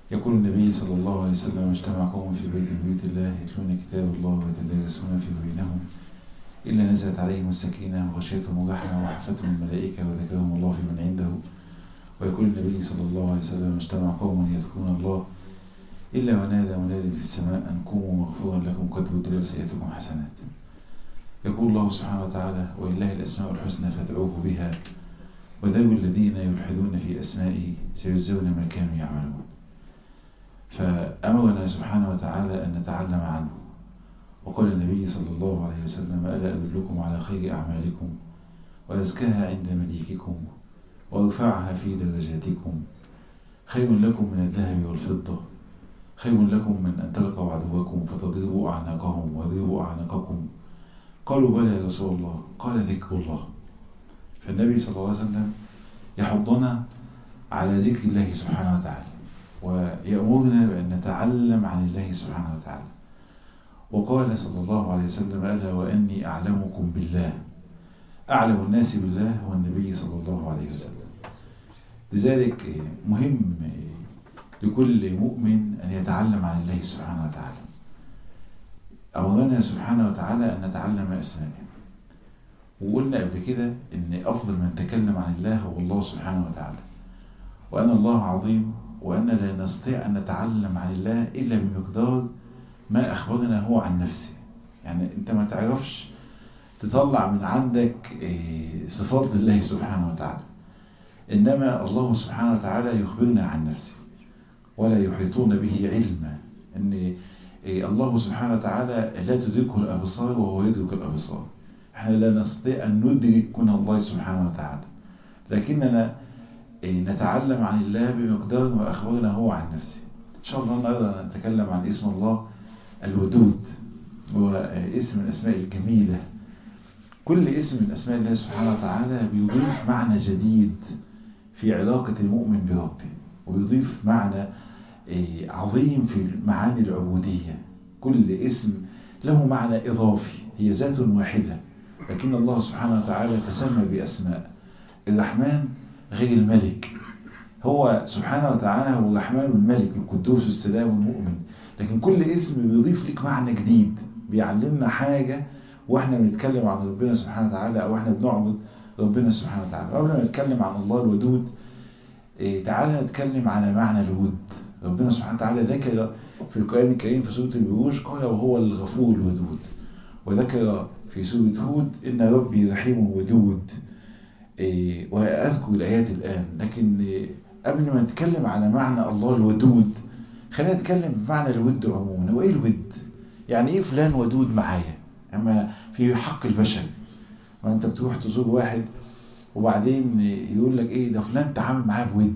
يقول النبي صلى الله عليه وسلم: اجتمع قوم في بيت من بيوت الله يتلون كتاب الله ويتدارسون في بينهم إلا نزلت عليهم السكينة وغشيتهم الرحمة وحفتهم الملائكة وذكرهم الله في من عنده. ويقول النبي صلى الله عليه وسلم: اجتمع قوم يذكرون الله إلا ونادى مناد في السماء أن قوموا مغفورا لكم قد بدلت سيئاتكم حسنات. يقول الله سبحانه وتعالى: ولله الأسماء الحسنى فادعوه بها وذوي الذين يلحدون في أسمائه سيجزون ما كانوا يعملون. فأمرنا سبحانه وتعالى أن نتعلم عنه. وقال النبي صلى الله عليه وسلم: ألا أدلكم على خير أعمالكم وأزكاها عند مليككم وأرفعها في درجاتكم، خير لكم من الذهب والفضة، خير لكم من أن تلقوا عدوكم فتضربوا أعناقهم ويضربوا أعناقكم. قالوا: بلى يا رسول الله. قال: ذكر الله. فالنبي صلى الله عليه وسلم يحضنا على ذكر الله سبحانه وتعالى ويأمرنا بأن نتعلم عن الله سبحانه وتعالى. وقال صلى الله عليه وسلم: ألا وأني أعلمكم بالله. أعلم الناس بالله هو النبي صلى الله عليه وسلم. لذلك مهم لكل مؤمن أن يتعلم عن الله سبحانه وتعالى. أمرنا سبحانه وتعالى أن نتعلم أسمائه، وقلنا قبل كده أن أفضل من تكلم عن الله هو الله سبحانه وتعالى، وأن الله عظيم، وأن لا نستطيع أن نتعلم عن الله إلا بمقدار ما أخبرنا هو عن نفسه. يعني أنت ما تعرفش تطلع من عندك صفات الله سبحانه وتعالى، إنما الله سبحانه وتعالى يخبرنا عن نفسه ولا يحيطون به علما. أن الله سبحانه وتعالى لا تدركه الأبصار وهو يدرك الأبصار. احنا لا نستطيع أن ندرك كن الله سبحانه وتعالى، لكننا نتعلم عن الله بمقدار ما أخبرنا هو عن نفسه. إن شاء الله النهارده نتكلم عن اسم الله الودود، هو اسم من الأسماء الجميلة. كل اسم من أسماء الله سبحانه وتعالى بيضيف معنى جديد في علاقة المؤمن بربه، ويضيف معنى عظيم في معاني العبودية. كل اسم له معنى إضافي، هي ذات واحدة، لكن الله سبحانه وتعالى تسمى بأسماء. الرحمن غير الملك، هو سبحانه وتعالى هو الرحمن الملك القدوس السلام المؤمن، لكن كل اسم بيضيف لك معنى جديد، بيعلمنا حاجة واحنا بنتكلم عن ربنا سبحانه وتعالى او احنا بنعبد ربنا سبحانه وتعالى. قبل ما نتكلم عن الله الودود، تعالى نتكلم على معنى الود. ربنا سبحانه وتعالى ذكر في القرآن الكريم في سورة البروج قال: وهو الغفور الودود. وذكر في سورة هود: إن ربي رحيم ودود. وأذكر الآيات الآن، لكن قبل ما نتكلم على معنى الله الودود خلينا نتكلم بمعنى الود عموما. هو إيه الود؟ يعني إيه فلان ودود معايا؟ أما في حق البشر، ما أنت بتروح تزور واحد وبعدين يقول لك إيه ده فلان تعامل معاه بود،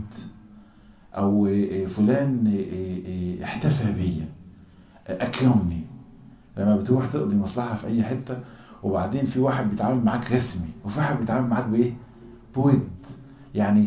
أو فلان احتفى بيا، أكرمني. لما بتروح تقضي مصلحة في أي حتة وبعدين في واحد بيتعامل معاك رسمي وفي واحد بيتعامل معاك بإيه؟ بود. يعني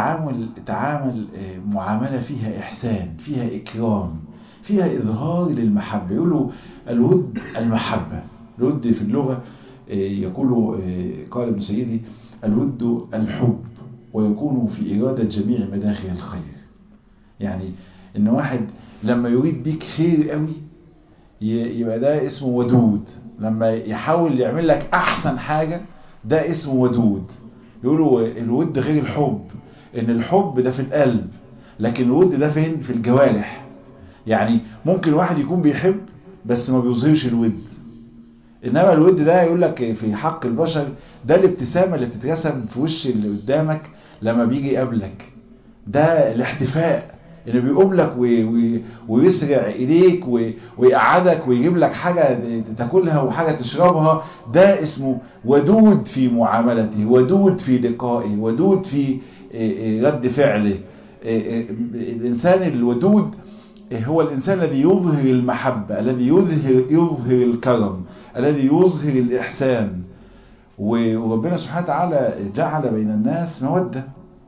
تعامل معاملة فيها إحسان، فيها إكرام، فيها إظهار للمحبة. يقولوا الود المحبة. الود في اللغة يقول قال ابن سيدي: الود الحب ويكون في إرادة جميع مداخل الخير. يعني إن واحد لما يريد بيك خير قوي يبقى ده اسمه ودود. لما يحاول يعمل لك أحسن حاجة ده اسمه ودود. يقولوا الود غير الحب، إن الحب ده في القلب، لكن الود ده فين؟ في الجوارح. يعني ممكن واحد يكون بيحب بس ما بيظهرش الود، إنما الود ده يقول لك في حق البشر ده الابتسامة اللي بتترسم في وش اللي قدامك لما بيجي يقابلك، ده الاحتفاء اللي بيقوم لك ويسرع إليك ويقعدك ويجيب لك حاجة تاكلها وحاجة تشربها. ده اسمه ودود في معاملته، ودود في لقائه، ودود في رد فعله. الإنسان الودود هو الإنسان الذي يظهر المحبة، الذي يظهر الكرم، الذي يظهر الإحسان. وربنا سبحانه وتعالى جعل بين الناس مودة.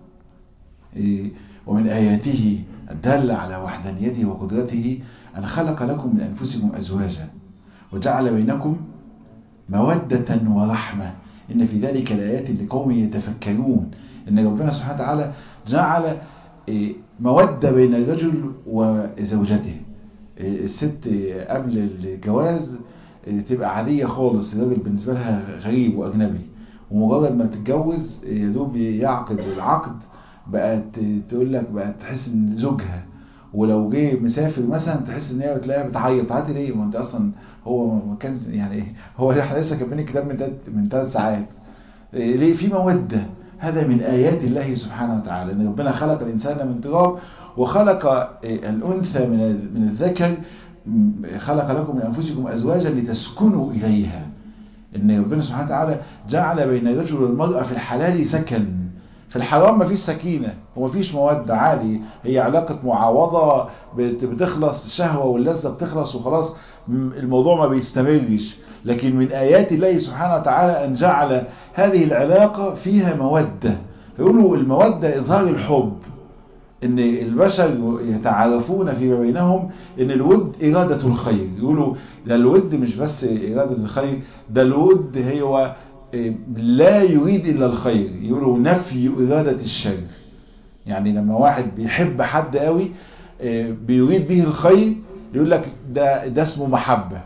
ومن آياته الدالة على وحدانيته وقدرته أن خلق لكم من أنفسكم أزواجا وجعل بينكم مودة ورحمة إن في ذلك الآيات لقوم يتفكرون. إن ربنا سبحانه وتعالى جعل مودة بين الرجل وزوجته. الست قبل الجواز تبقى عادية خالص، الراجل بالنسبة لها غريب وأجنبي، ومجرد ما تتجوز يدوب يعقد العقد بقت تقول لك، بقت تحس ان زوجها، ولو جه مسافر مثلا تحس ان هي بتلاقيها بتعيط. تعيطي ليه؟ ما انت اصلا هو ما كان يعني هو احنا لسه كاتبين الكتاب من 3 ساعات. ليه؟ في مودة. هذا من آيات الله سبحانه وتعالى، ان ربنا خلق الإنسان من تراب وخلق الأنثى من الذكر، خلق لكم من أنفسكم أزواجا لتسكنوا إليها. ان ربنا سبحانه وتعالى جعل بين الرجل والمرأة في الحلال سكن، في الحرام ما فيش سكينة وما فيش مودة، عادي، هي علاقة معاوضة بتخلص الشهوة واللذة بتخلص وخلاص، الموضوع ما بيستمرش. لكن من آيات الله سبحانه وتعالى أن جعل هذه العلاقة فيها مودة. يقولوا المودة إظهار الحب، ان البشر يتعارفون فيما بينهم ان الود إرادة الخير. يقولوا ده الود مش بس إرادة الخير، ده الود هو لا يريد إلا الخير. يقولوا نفي إرادة الشر. يعني لما واحد بيحب حد قوي بيريد به الخير، يقول لك ده اسمه محبة.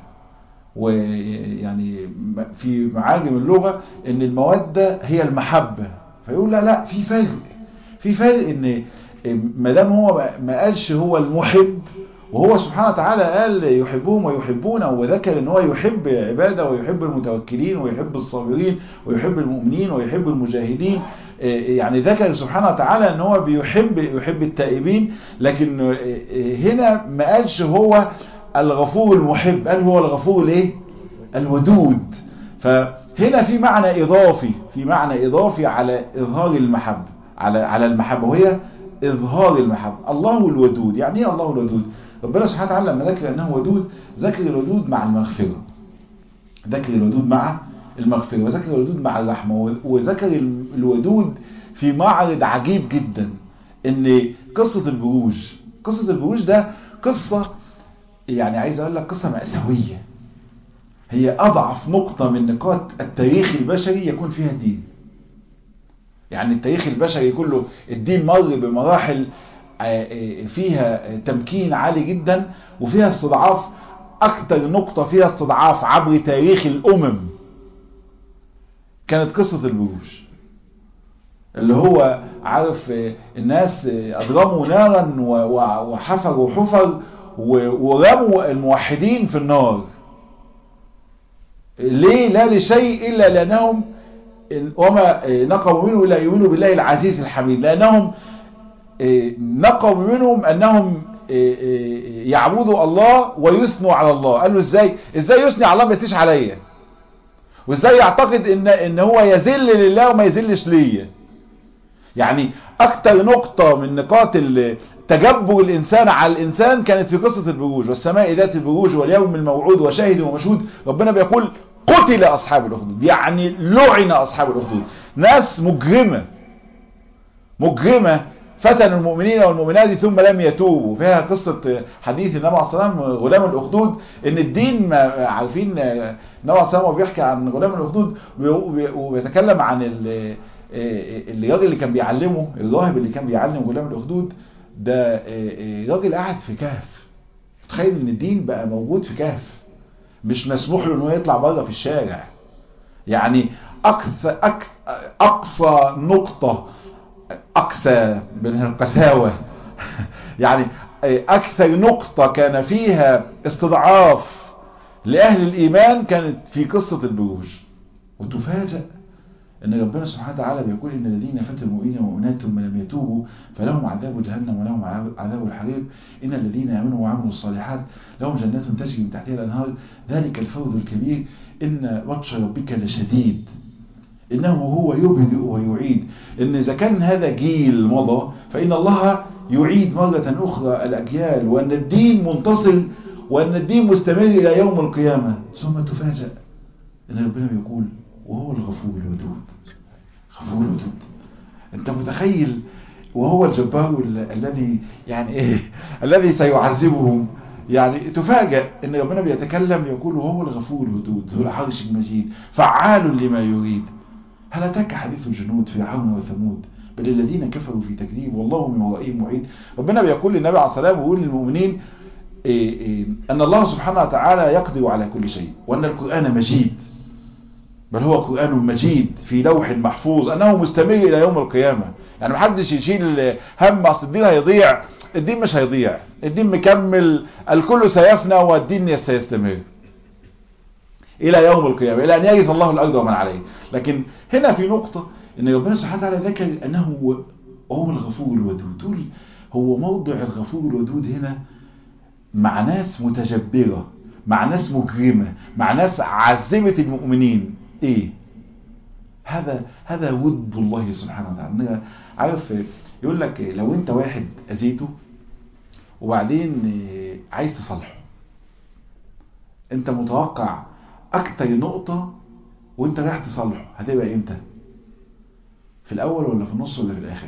ويعني في معاجم اللغة ان المودة هي المحبة. فيقول لا في فرق ان ما دام هو ما قالش هو المحب، وهو سبحانه وتعالى قال يحبهم ويحبونه، وذكر ان هو يحب عباده ويحب المتوكلين ويحب الصابرين ويحب المؤمنين ويحب المجاهدين. يعني ذكر سبحانه وتعالى ان هو يحب التائبين. لكن هنا ما قالش هو الغفور المحب، قال هو الغفور الايه؟ الودود. فهنا في معنى اضافي على اظهار المحبه، على المحبه، وهي إظهار المحبة. الله الودود. يعني ايه الله الودود؟ ربنا سبحانه وتعالى لما ذكر أنه ودود، ذكر الودود مع المغفرة، ذكر الودود مع المغفرة، وذكر الودود مع الرحمة، وذكر الودود في معرض عجيب جدا. ان قصة البروج ده قصة، يعني عايز اقول لك قصة مأساوية، هي أضعف نقطة من نقاط التاريخ البشري يكون فيها الدين. يعني التاريخ البشري كله الدين مر بمراحل فيها تمكين عالي جدا، وفيها استضعاف. اكتر نقطة فيها استضعاف عبر تاريخ الامم كانت قصة البروج، اللي هو عارف الناس اضرموا نارا وحفروا حفر ورموا الموحدين في النار. ليه؟ لا لشيء الا لانهم وما نقموا منه إلا يؤمنوا بالله العزيز الحميد، لأنهم نقموا منهم أنهم يعبدوا الله ويثنوا على الله. قالوا ازاي يثني على الله ما يثنيش عليا، وازاي يعتقد ان هو يذل لله وما يذلش ليا. يعني اكتر نقطة من نقاط تجبر الانسان على الانسان كانت في قصة البروج، والسماء ذات البروج واليوم الموعود وشاهد ومشهود. ربنا بيقول قتل أصحاب الأخدود، يعني لعن أصحاب الأخدود، ناس مجرمة فتنوا المؤمنين والمؤمنات ثم لم يتوبوا. فيها قصة حديث النبي عليه الصلاة والسلام غلام الأخدود، ان الدين ما عارفين النبي عليه الصلاة والسلام بيحكي عن غلام الأخدود وبيتكلم عن الراجل اللي كان بيعلمه، الراهب اللي كان بيعلم غلام الأخدود ده راجل قاعد في كهف. تخيل ان الدين بقى موجود في كهف، مش مسموح له انه يطلع بره في الشارع. يعني اقصى نقطة، اقصى من القساوة يعني اكثر نقطة كان فيها استضعاف لأهل الإيمان كانت في قصة البروج. وتفاجأ ان ربنا سبحانه وتعالى بيقول ان الذين فتنوا المؤمنين والمؤمنات ثم لم يتوبوا فلهم عذاب جهنم ولهم عذاب الحريق، ان الذين امنوا وعملوا الصالحات لهم جنات تجري من تحتها الانهار ذلك الفوز الكبير، ان بطش ربك لشديد انه هو يبدئ ويعيد. ان اذا كان هذا جيل مضى فان الله يعيد مرة اخرى الاجيال، وان الدين منتصر وان الدين مستمر الى يوم القيامة. ثم تفاجأ ان ربنا بيقول وهو الغفور الودود. غفور الودود، انت متخيل؟ وهو الجبار الذي يعني ايه الذي سيعذبهم. يعني تفاجأ ان ربنا بيتكلم يقول وهو الغفور الودود ذو العرش المجيد فعال لما يريد. هل اتاك حديث الجنود فرعون وثمود بل الذين كفروا في تكذيب والله من ورائهم محيط. ربنا بيقول للنبي عليه الصلاة والسلام ويقول للمؤمنين أن الله سبحانه وتعالى يقدر على كل شيء، وأن القرآن مجيد، بل هو قرآن مجيد في لوح محفوظ، أنه مستمر إلى يوم القيامة. يعني محدش يشيل هم أصل الدين هيضيع. الدين مش هيضيع، الدين مكمل، الكل سيفنى والدين سيستمر إلى يوم القيامة، إلى أن يرث الله الأرض ومن عليه. لكن هنا في نقطة إن ربنا سبحانه وتعالى ذكر أنه هو الغفور الودود. هو موضع الغفور الودود هنا مع ناس متجبرة، مع ناس مكرمة، مع ناس عزمت المؤمنين. إيه هذا ود الله سبحانه وتعالى. عارف يقول لك لو أنت واحد أذيته وبعدين عايز تصلحه، أنت متوقع أكتر نقطة وأنت رايح تصلحه هتبقى إمتى؟ في الأول ولا في النص ولا في الآخر؟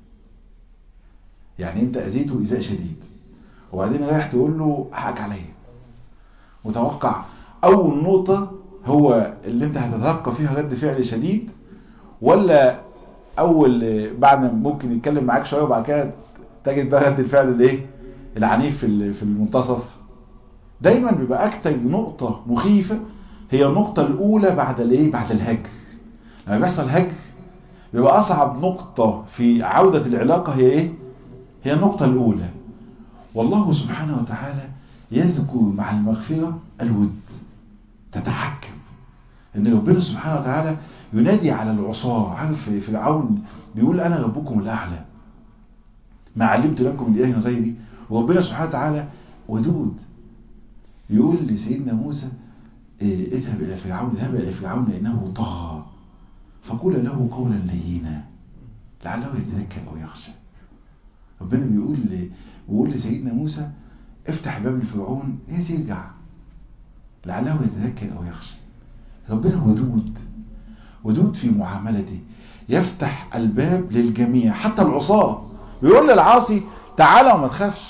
يعني أنت أذيته إيذاء شديد وبعدين رايح تقول له حقك عليا، متوقع أول نقطة هو اللي أنت هتتلقى فيها رد فعل شديد، ولا أول بعد ممكن يتكلم معاك شوية وبعد كده تجد بقى رد الفعل الإيه العنيف في المنتصف؟ دايما بيبقى أكتر نقطة مخيفة هي النقطة الأولى بعد الإيه بعد الهجر. لما بيحصل هجر بيبقى أصعب نقطة في عودة العلاقة هي إيه؟ هي النقطة الأولى. والله سبحانه وتعالى يذكر مع المغفرة الود، تتحكم ان ربنا سبحانه وتعالى ينادي على العصاة. عارف فرعون بيقول انا ربكم الاعلى ما علمت لكم من اله غيري، وربنا سبحانه وتعالى ودود يقول لسيدنا موسى اذهب الى فرعون انه طغى فقول له قولا لينا لعله يتذكر او يخشى. ربنا بيقول لسيدنا موسى افتح باب لفرعون يرجع لعله يتذكر او يخشى. ربنا ودود في معاملته، يفتح الباب للجميع حتى العصاة. بيقول للعاصي تعالى وما تخافش،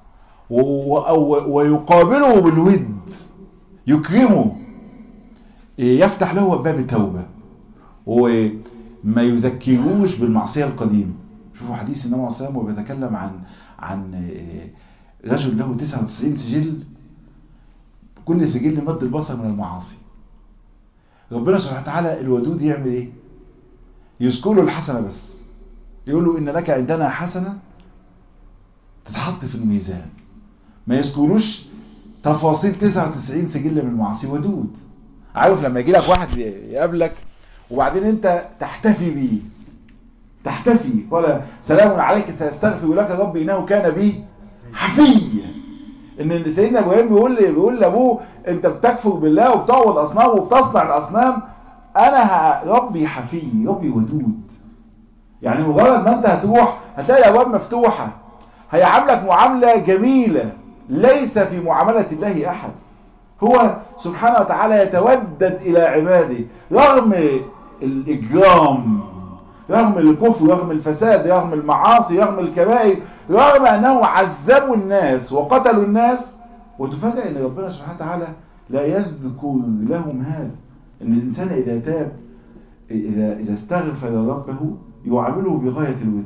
ويقابله بالود، يكرمه، يفتح له باب التوبة وما يذكروش بالمعصية القديمة. شوفوا حديث النبي عليه الصلاة والسلام وبيتكلم عن رجل له 99 سجل، كل سجل مد البصر من المعاصي. ربنا سبحانه وتعالى الودود يعمل ايه؟ يذكر له الحسنة بس، يقول له ان لك عندنا حسنة تتحط في الميزان، ما يذكروش تفاصيل 99 سجل من المعاصي. ودود. عارف لما يجي لك واحد يقابلك وبعدين انت تحتفي بيه، تحتفي قال سلام عليك سيستغفر لك ربي انه كان بي حفيا. ان سيدنا ابراهيم بيقول لابوه انت بتكفر بالله وبتعبد اصنام وبتصنع الاصنام، انا ربي حفي، ربي ودود. يعني مجرد ما انت هتروح هتلاقي الابواب مفتوحه، هيعاملك معامله جميله ليس في معامله الله احد. هو سبحانه وتعالى يتودد الى عباده رغم الاجرام، رغم الكفر، رغم الفساد، رغم المعاصي، رغم الكبائر، رغم انه عذبوا الناس وقتلوا الناس. وتفاجئ ان ربنا سبحانه وتعالى لا يذكر لهم هذا، ان الانسان اذا تاب، اذا استغفر ربه يعامله بغاية الود،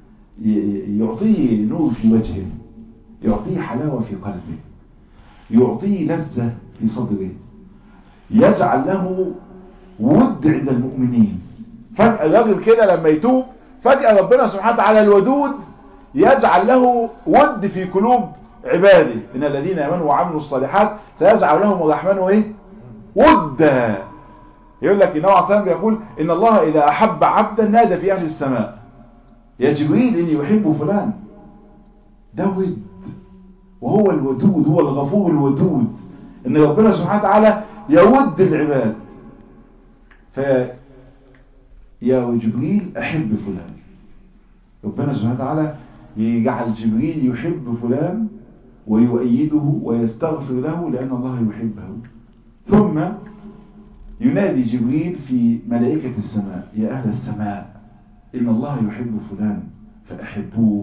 يعطيه نور في وجهه، يعطيه حلاوة في قلبه، يعطيه لذة في صدره، يجعل له ود عند المؤمنين. فجأة الراجل كده لما يتوب فجأة ربنا سبحانه وتعالى الودود يجعل له ود في قلوب عباده. إن الذين آمنوا وعملوا الصالحات سيجعل لهم الرحمن ايه؟ ودا. يقول لك النبي عليه الصلاة والسلام بيقول إن الله إذا أحب عبدا نادى في أهل السماء يا جبريل إني يحب فلان. ده ود، وهو الودود، هو الغفور الودود، إن ربنا سبحانه وتعالى يود العباد. يا جبريل أحب فلان، ربنا سبحانه وتعالى يجعل جبريل يحب فلان ويؤيده ويستغفر له لأن الله يحبه. ثم ينادي جبريل في ملائكة السماء يا أهل السماء إن الله يحب فلان فأحبوه،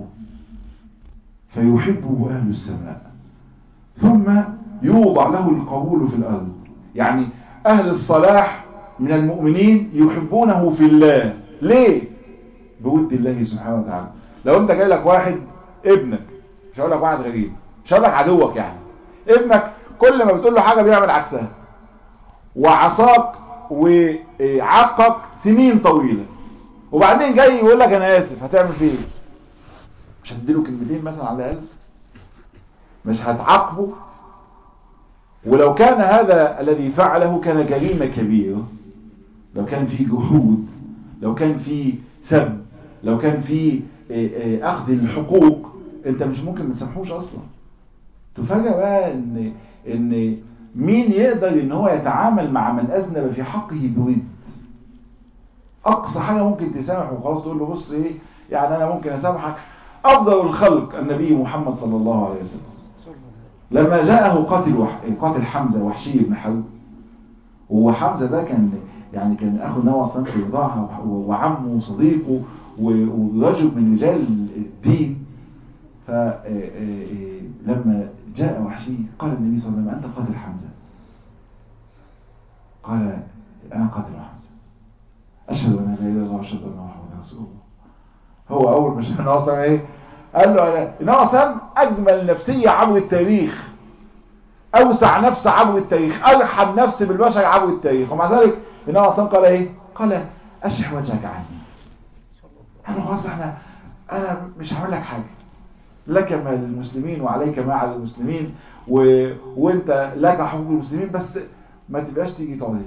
فيحبه أهل السماء. ثم يوضع له القبول في الأرض، يعني أهل الصلاح من المؤمنين يحبونه في الله. ليه؟ بود الله سبحانه وتعالى. لو انت جاي لك واحد ابنك، مش هقول لك واحد غريب، مش هقول لك عدوك يعني، ابنك كل ما بتقول له حاجه بيعمل عكسها، وعصاك وعاقك سنين طويله، وبعدين جاي يقول لك انا اسف، هتعمل فيه ايه؟ مش هتديله كلمتين مثلا على الاقل؟ مش هتعاقبه؟ ولو كان هذا الذي فعله كان جريمه كبيره، لو كان في جحود، لو كان في سب، لو كان في اخذ الحقوق، انت مش ممكن ما تسامحوش اصلا. تفاجأ بقى ان مين يقدر ان هو يتعامل مع من اذنب في حقه بود. اقصى حاجه ممكن تسامح وخلاص، تقول له بص ايه يعني انا ممكن اسامحك. افضل الخلق النبي محمد صلى الله عليه وسلم لما جاءه قاتل حمزه وحشي بن حرب، وحمزه ده كان اخو النبي صلى الله عليه وسلم في الرضاعه وعمه وصديقه ورجل من رجال الدين. فلما جاء وحشي قال النبي صلى الله عليه وسلم انت قاتل حمزه؟ قال انا قاتل حمزه، اشهد ان لا اله الا الله واشهد ان محمدا رسول الله. هو اول ما شاف النبي صلى الله عليه وسلم قال له النبي صلى الله عليه وسلم اجمل نفسيه عبر التاريخ، اوسع نفس عبر التاريخ، ارحم نفس بالبشر عبر التاريخ، ومع ذلك النبي صلى الله عليه وسلم قال ايه؟ قال اشح وجهك عني. قال خلاص انا مش هعمل لك حاجه، لك ما للمسلمين وعليك ما على المسلمين، وانت لك حقوق المسلمين، بس ما تبقاش تيجي تقعد.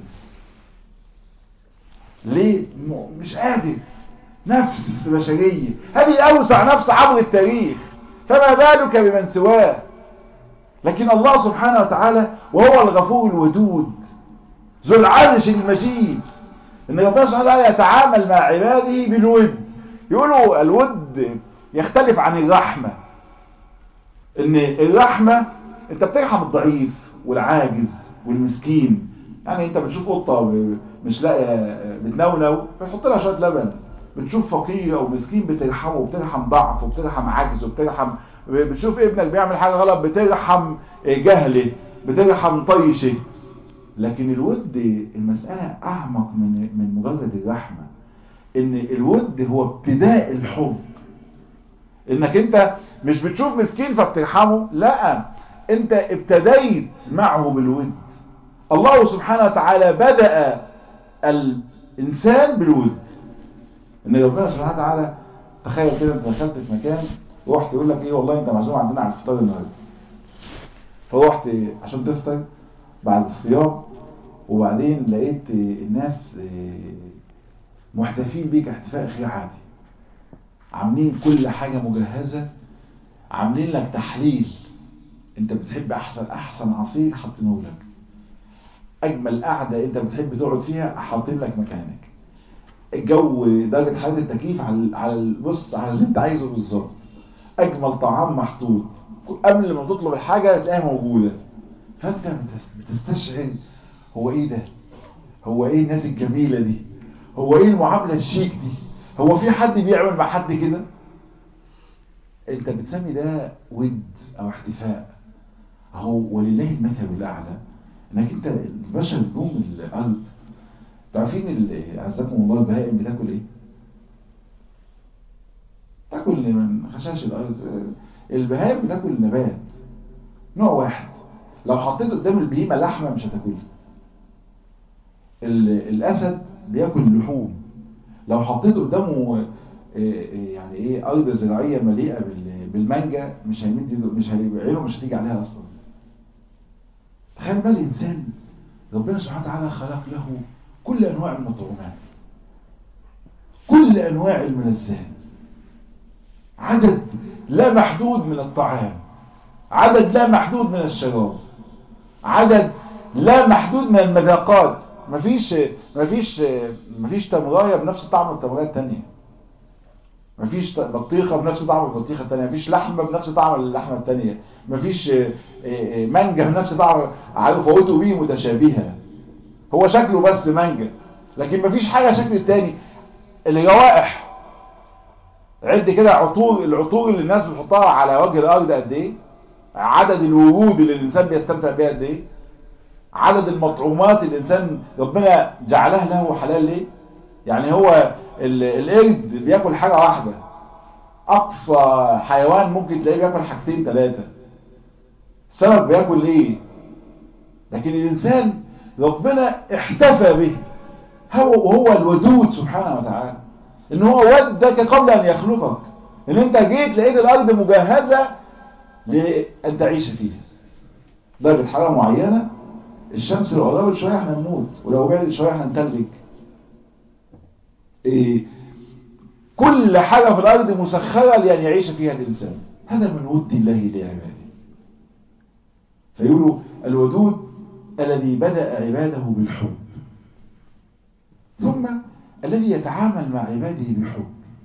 ليه؟ مش قادر. نفس بشريه، هذه اوسع نفس عبر التاريخ، فما بالك بمن سواه. لكن الله سبحانه وتعالى وهو الغفور الودود ذو العرش المجيد، ان ربنا سبحانه وتعالى يتعامل مع عباده بالود. يقولوا الود يختلف عن الرحمة. ان الرحمة انت بترحم الضعيف والعاجز والمسكين، يعني انت بتشوف قطة مش لاقيه بتنونو بتحط لها شوية لبن، بتشوف فقير او مسكين بترحمه، وبترحم ضعف، وبترحم عاجز، وبترحم، بتشوف ابنك بيعمل حاجة غلط بترحم جهله، بترحم طيشه. لكن الود المسألة اعمق من مجرد الرحمة. ان الود هو ابتداء الحب، انك انت مش بتشوف مسكين فبترحمه، لا، انت ابتديت معه بالود. الله سبحانه وتعالى بدأ الانسان بالود. ان ربنا سبحانه وتعالى، تخيل كده انت دخلت في مكان ورحت يقول لك ايه والله انت معزوم عندنا على الفطار النهارده، فروحت عشان تفطر بعد الصيام، وبعدين لقيت الناس محتفين بيك احتفاء غير عادي، عاملين كل حاجة مجهزة، عاملين لك تحليل، انت بتحب احسن عصير حاطينه لك، اجمل قعدة انت بتحب تقعد فيها حاطين لك مكانك، الجو درجة حرارة التكييف على بص على اللي انت عايزه بالظبط، اجمل طعام محطوط، قبل ما تطلب الحاجة تلاقيها موجودة. فانت بتستشعر هو ايه ده، هو ايه الناس الجميلة دي، هو ايه المعاملة الشيك دي، هو في حد بيعمل مع حد كده؟ انت بتسمي ده ود او احتفاء. اهو ولله المثل الاعلى، انك انت البشر جم الارض، تعرفين عزكم الله البهائم بتاكل ايه؟ تاكل من خشاش الارض. البهائم بتاكل نبات نوع واحد، لو حطيت قدام البهيمه لحمه مش هتاكلها. الاسد بياكل لحوم، لو حطيت قدامه يعني ايه ارض زراعيه مليئه بالمانجا مش هيمد، مش عينه مش هتيجي عليها اصلا. تخيل بقى الانسان ربنا سبحانه وتعالى خلق له كل انواع المطعومات، كل انواع الملذات، عدد لا محدود من الطعام، عدد لا محدود من الشراب، عدد لا محدود من المذاقات. مفيش تمرايه بنفس طعم التمرايه الثانيه، مفيش بطيخه بنفس طعم البطيخه الثانيه، مفيش لحمه بنفس طعم اللحمه الثانيه، مفيش مانجا بنفس طعم. فوتوا به متشابهه، هو شكله بس مانجا لكن مفيش حاجه شكل الثاني. الروائح، عد كده العطور اللي الناس بتحطها على وجه الارض قد ايه، عدد الورود اللي الانسان بيستمتع بيها قد ايه، عدد المطعومات اللي الانسان ربنا جعلها له حلال ليه. يعني هو القرد بياكل حاجة واحدة، اقصى حيوان ممكن تلاقيه بياكل حاجتين ثلاثة. السمك بياكل ايه؟ لكن الانسان ربنا احتفى به، وهو الودود سبحانه وتعالى، ان هو ودك قبل ان يخلقك، ان انت جيت لقيت الارض مجهزة لان تعيش فيها. درجة حرارة معينة، الشمس لو قربت شوية احنا نموت، ولو بعدت شوية احنا نتلج. كل حاجة في الارض مسخرة لان يعيش فيها الانسان. هذا من ود الله لعباده. فيقولوا الودود الذي بدأ عباده بالحب، ثم الذي يتعامل مع عباده بحب،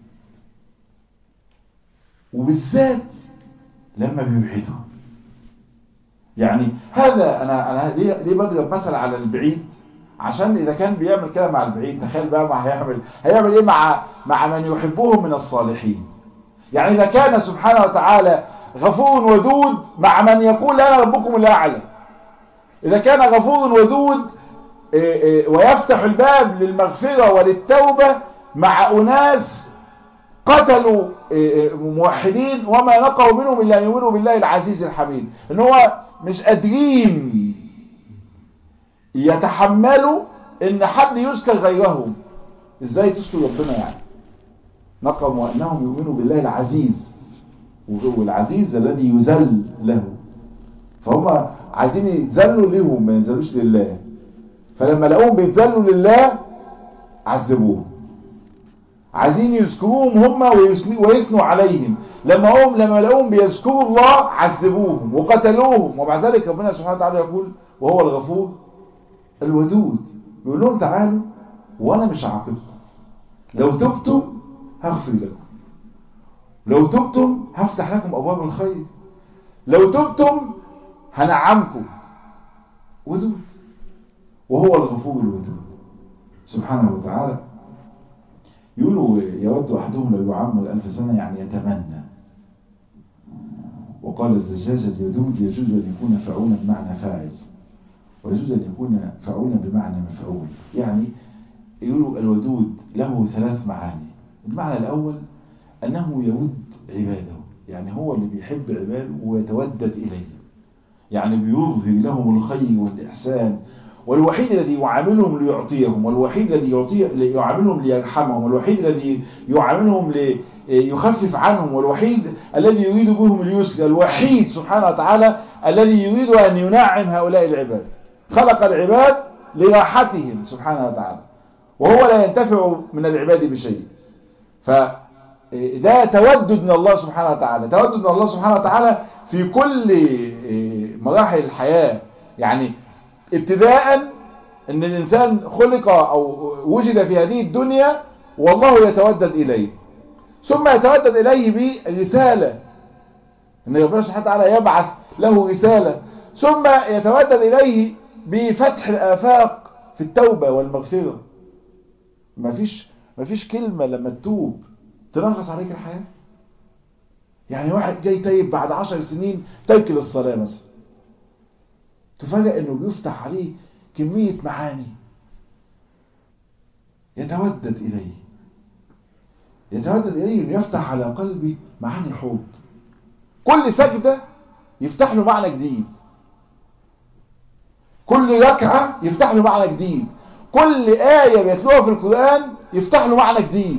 وبالذات لما بيبعدهم. يعني هذا انا ليه بضرب مثل على البعيد؟ عشان اذا كان بيعمل كده مع البعيد، تخيل بقى ما هيعمل ايه مع من يحبهم من الصالحين. يعني اذا كان سبحانه وتعالى غفور ودود مع من يقول انا ربكم الاعلى، اذا كان غفور ودود ويفتح الباب للمغفرة وللتوبة مع أناس قتلوا موحدين وما نقوا منهم إلا يؤمنوا بالله العزيز الحميد، إن هو مش قادرين يتحملوا إن حد يذكر غيرهم. إزاي تذكر ربنا يعني؟ نقوا أنهم يؤمنوا بالله العزيز، والعزيز الذي يذل له، فهم عايزين يتذلوا لهم ما ينزلوش لله. فلما لقوهم بيتذلوا لله عذبوهم، عايزين يذكروهم هم ويثنوا عليهم. لما لقوهم بيذكروا الله عذبوهم وقتلوهم. ومع ذلك ربنا سبحانه وتعالى يقول وهو الغفور الودود، يقول لهم تعالوا وانا مش هعاقبكم، لو تبتم هغفر لكم، لو تبتم هفتح لكم ابواب الخير، لو تبتم هنعمكم. ودود، وهو الغفور الودود سبحانه وتعالى. يقولوا يود أحدهم لو يعمر 1000 سنة، يعني يتمنى. وقال الزجاج الودود يجوز أن يكون فعولا بمعنى فاعل، ويجوز أن يكون فعولا بمعنى مفعول. يعني يقولوا الودود له 3 معاني. المعنى الأول أنه يود عباده، يعني هو اللي بيحب عباده ويتودد إليه، يعني بيظهر لهم الخير والإحسان، والوحيد الذي يعاملهم ليعطيهم، والوحيد الذي يعاملهم ليرحمهم، والوحيد الذي يعاملهم ليخفف عنهم، والوحيد الذي يريد بهم اليسر، الوحيد سبحانه وتعالى الذي يريد أن ينعم هؤلاء العباد. خلق العباد لراحتهم سبحانه وتعالى، وهو لا ينتفع من العباد بشيء. فده تودد من الله سبحانه وتعالى، تودد من الله سبحانه وتعالى في كل مراحل الحياة. يعني ابتداء ان الانسان خلق او وجد في هذه الدنيا والله يتودد اليه، ثم يتودد اليه برسالة، ان ربنا سبحانه وتعالى يبعث له رسالة، ثم يتودد اليه بفتح الآفاق في التوبة والمغفرة. مفيش كلمة لما تتوب تنغص عليك الحياة. يعني واحد جاي تايب بعد 10 سنين ترك للصلاة مثلا، تفاجأ انه بيفتح عليه كمية معاني، يتودد اليه انه يفتح على قلبي معاني حب. كل سجدة يفتح له معنى جديد، كل ركعة يفتح له معنى جديد، كل آية بيتلوها في القرآن يفتح له معنى جديد.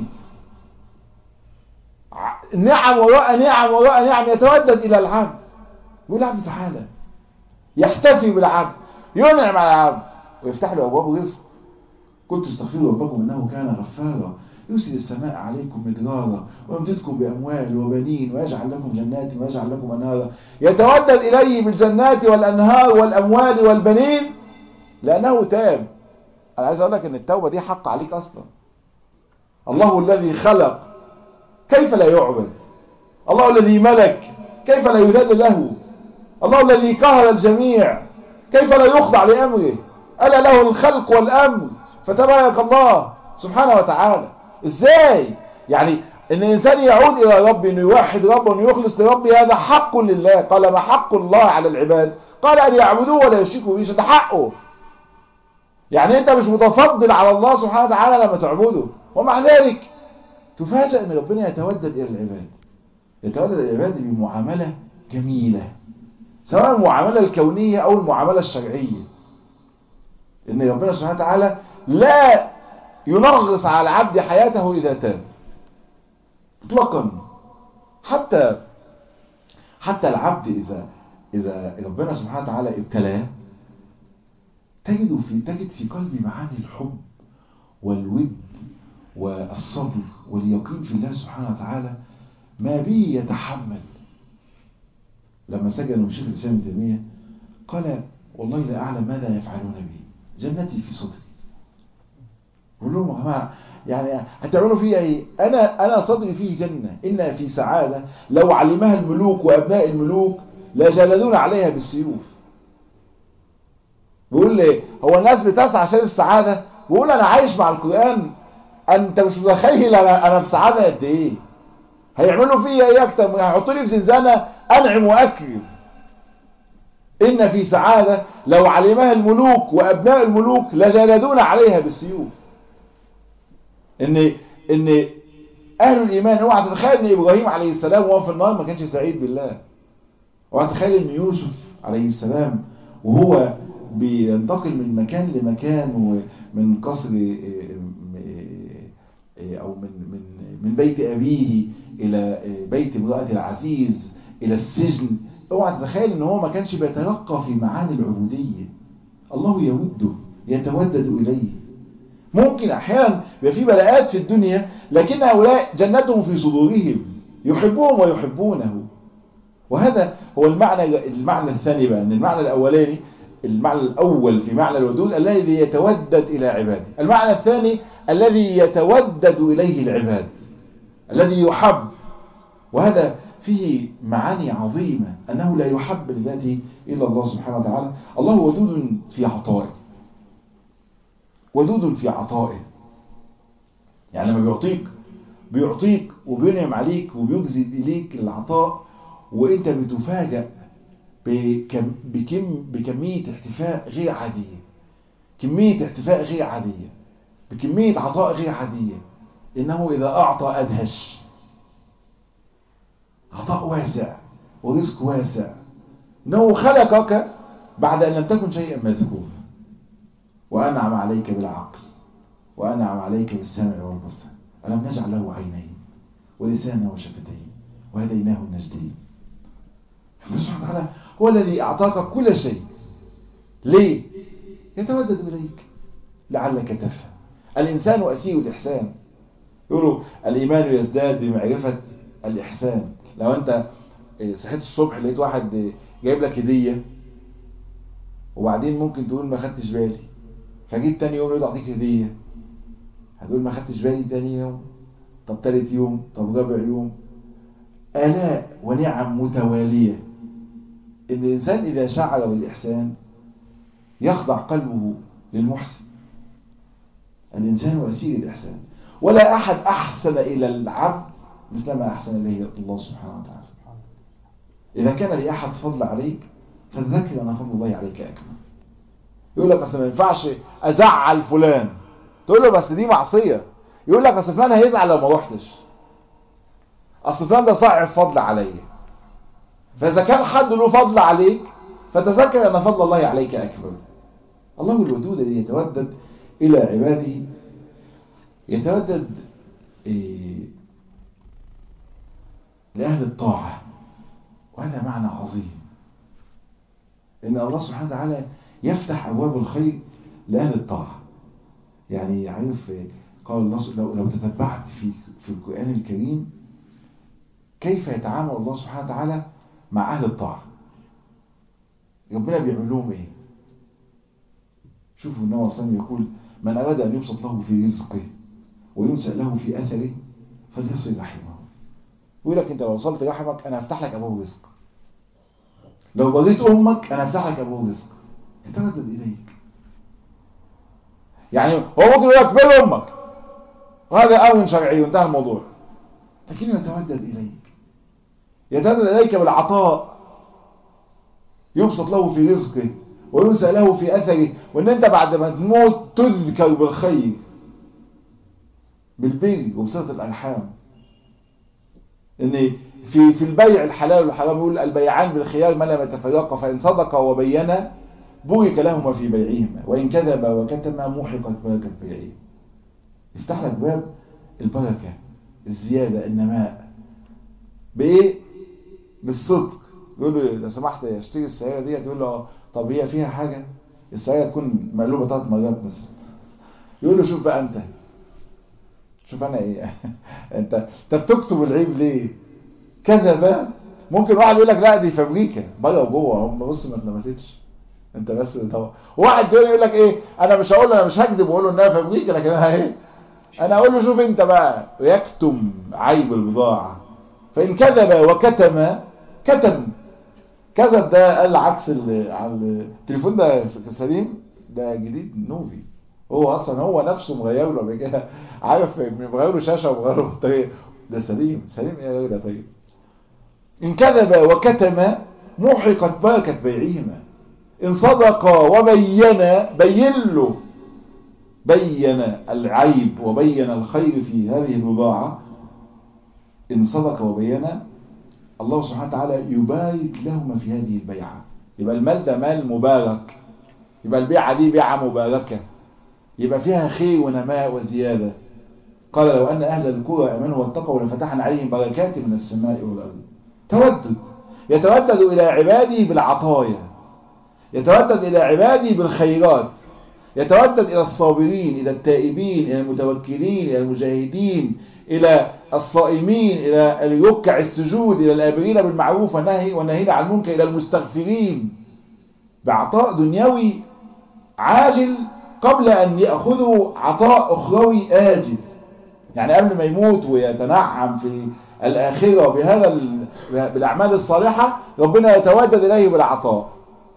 نعم وراء نعم وراء نعم، يتودد إلى العبد، يقول العبد تعالى، يحتفي بالعبد، ينعم على العبد ويفتح له أبواب رزق. كنت استغفروا ربكم إنه كان غفارا يرسل السماء عليكم مدرارا ويمددكم بأموال وبنين ويجعل لكم جنات ويجعل لكم أنهارا. يتودد إليه بالجنات والأنهار والأموال والبنين لأنه تاب. أنا عايز أقول لك إن التوبة دي حق عليك أصلا. الله الذي خلق كيف لا يعبد؟ الله الذي ملك كيف لا يذل له؟ الله الذي قهر الجميع كيف لا يخضع لأمره؟ ألا له الخلق والأمر، فتبارك الله سبحانه وتعالى. إزاي؟ يعني إن الإنسان يعود إلى ربه، إنه يوحد ربه، إنه يخلص لربه، هذا حق لله. قال ما حق الله على العباد؟ قال أن يعبدوه ولا يشركوا به. ده حقه. يعني انت مش متفضل على الله سبحانه وتعالى لما تعبده، ومع ذلك تفاجأ ان ربنا يتودد الى العباد، يتودد الى العباد بمعاملة جميلة، سواء المعاملة الكونية او المعاملة الشرعية. ان ربنا سبحانه وتعالى لا ينغص على العبد حياته اذا تاب اطلاقا. حتى العبد اذا ربنا سبحانه وتعالى ابتلاه، تجد في قلبي معاني الحب والود والصبر واليقين في الله سبحانه وتعالى ما به يتحمل. لما سجنوا شيخ الإسلام ابن تيمية قال والله لا أعلم ماذا يفعلون بي، جنتي في صدري. بقول لهم يا جماعة يعني هتعملوا فيها ايه؟ أنا صدري فيه جنة، إن في سعادة لو علمها الملوك وأبناء الملوك لجلدون عليها بالسيوف. بيقول لي هو الناس بتسعى عشان السعادة؟ بيقول أنا عايش مع القرآن، أنت مش متخيل أنا في سعادة قد إيه. هيعملوا فيا إيه أكتر؟ هيحطوا لي في زنزانة أنعم وأكرم. إن في سعادة لو علمها الملوك وأبناء الملوك لجلدون عليها بالسيوف. إن أهل الإيمان، اوعى تتخيل إن إبراهيم عليه السلام وهو في النار ما كانش سعيد بالله. اوعى تتخيل إن يوسف عليه السلام وهو بينتقل من مكان لمكان، ومن قصر أو من بيت أبيه إلى بيت امرأة العزيز إلى السجن، اوعى تتخيل إن هو ما كانش بيترقى في معاني العبودية. الله يوده، يتودد إليه. ممكن أحيانا يبقى في بلاءات في الدنيا، لكن هؤلاء جنتهم في صدورهم، يحبهم ويحبونه. وهذا هو المعنى الثاني بقى. ان المعنى الاولاني، المعنى الاول في معنى الودود الذي يتودد الى عباده، المعنى الثاني الذي يتودد اليه العباد، الذي يحب. وهذا فيه معاني عظيمة، انه لا يحب لذاته الا الله سبحانه وتعالى. الله ودود في عطائه، ودود في عطائه. يعني لما بيعطيك وبينعم عليك وبيجزي اليك العطاء، وانت بتفاجأ بكمية احتفاء غير عادية، كمية احتفاء غير عادية، بكمية عطاء غير عادية. انه اذا اعطى ادهش، عطاء واسع ورزق واسع. انه خلقك بعد ان لم تكن شيئا مذكورا، وانعم عليك بالعقل، وانعم عليك بالسمع والبصر. ألم نجعل له عينين ولسانا وشفتين وهديناه النجدين. الله سبحانه وتعالى هو الذي أعطاك كل شيء. ليه؟ يتودد إليك لعلك تفهم. الإنسان أسيء الإحسان. يقولوا الإيمان يزداد بمعرفة الإحسان. لو أنت صحيت الصبح لقيت واحد جايب لك هدية، وبعدين ممكن تقول ما خدتش بالي، فجيت تاني يوم يقول أعطيك هدية، هتقول ما خدتش بالي تاني يوم، طب تالت يوم، طب رابع يوم. آلاء ونعم متوالية. إن الإنسان إذا شعر بالإحسان يخضع قلبه للمحسن. الإنسان أسير الإحسان، ولا أحد أحسن إلى العبد مثلما أحسن إليه الله سبحانه وتعالى. إذا كان لأحد فضل عليك فتذكر أن فضل الله عليك أكبر. يقول لك أصل ما ينفعش أزعل فلان، تقول له بس دي معصية. يقول لك أصل فلان هيزعل لو ما روحتش، أصل فلان ده صاحب فضل عليا. فإذا كان حد له فضل عليك فتذكر أن فضل الله عليك أكبر. الله الودود الذي يتودد إلى عباده، يتودد لأهل الطاعة. وهذا معنى عظيم، إن الله سبحانه وتعالى يفتح أبواب الخير لأهل الطاعة. يعني عارف قال الله لو تتبعت في القرآن الكريم كيف يتعامل الله سبحانه وتعالى مع أهل الطاعة، ربنا بيعمل لهم إيه. شوفوا النبي صلى الله عليه وسلم يقول من أراد أن يبسط له في رزقه وينسأ له في أثره فليصل رحمه. يقول لك أنت لو وصلت رحمك أنا أفتح لك أبواب رزق، لو بغيت أمك أنا أفتح لك أبواب رزق. يتودد إليك. يعني هو ممكن يقول لك بل أمك، وهذا أمر شرعي وانتهى الموضوع، لكنه يتودد إليك، يتودد إليك بالعطاء، يبسط له في رزقه وينسى له في أثره، وإن أنت بعد ما تموت تذكر بالخير، بالبر وبصلة الأرحام. إن في البيع الحلال والحرام يقول البيعان بالخيار ما لم يتفرقا، فإن صدقا وبينا بورك لهما في بيعهما، وإن كذبا وكتما محقت بركة بيعهما. يفتح لك باب البركة، الزيادة، النماء. بإيه؟ بالصدق. يقول له لو سمحت اشتري السيارة دي، تقول له طب هي فيها حاجة؟ السيارة تكون مقلوبة 3 مرات مثلا. يقول له شوف بقى انت، شوف انا ايه انت بتكتب العيب ليه؟ كذا. ممكن واحد يقول لك لا دي فابريكا بره وجوه، هم بص ما اتلمستش، انت بس طبعا. واحد يقول لك ايه، انا مش هقول، انا مش هكذب واقول له انها فابريكا، لكن انا ايه، انا اقول له شوف انت بقى، ويكتم عيب البضاعة. فان كذب وكتم، كتم كذب ده قال عكس على التليفون ده سليم، ده جديد نوفي، هو اصلا هو نفسه مغير له قبل كده، عارف مغير له شاشه ومغير له بطاريه، ده سليم ايه يا راجل؟ طيب ان كذب وكتم محقت بركه بيعهما، ان صدق وبين، بين العيب وبين الخير في هذه البضاعه، ان صدق وبين الله سبحانه وتعالى يبارك لهما في هذه البيعة. يبقى المال ده مال مبارك، يبقى البيعة دي بيعة مباركة، يبقى فيها خير ونماء وزيادة. قال لو أن أهل القرى آمنوا واتقوا لفتحنا عليهم بركات من السماء والأرض. يتودد إلى عباده بالعطايا، يتودد إلى عباده بالخيرات، يتودد إلى الصابرين، إلى التائبين، إلى المتوكلين، إلى المجاهدين، إلى الصائمين، إلى الركع السجود، إلى الآمرين بالمعروف والناهين عن المنكر، إلى المستغفرين، بعطاء دنيوي عاجل قبل أن يأخذوا عطاء أخروي آجل. يعني قبل ما يموت ويتنعم في الآخرة بالأعمال الصالحة، ربنا يتودد إليه بالعطاء.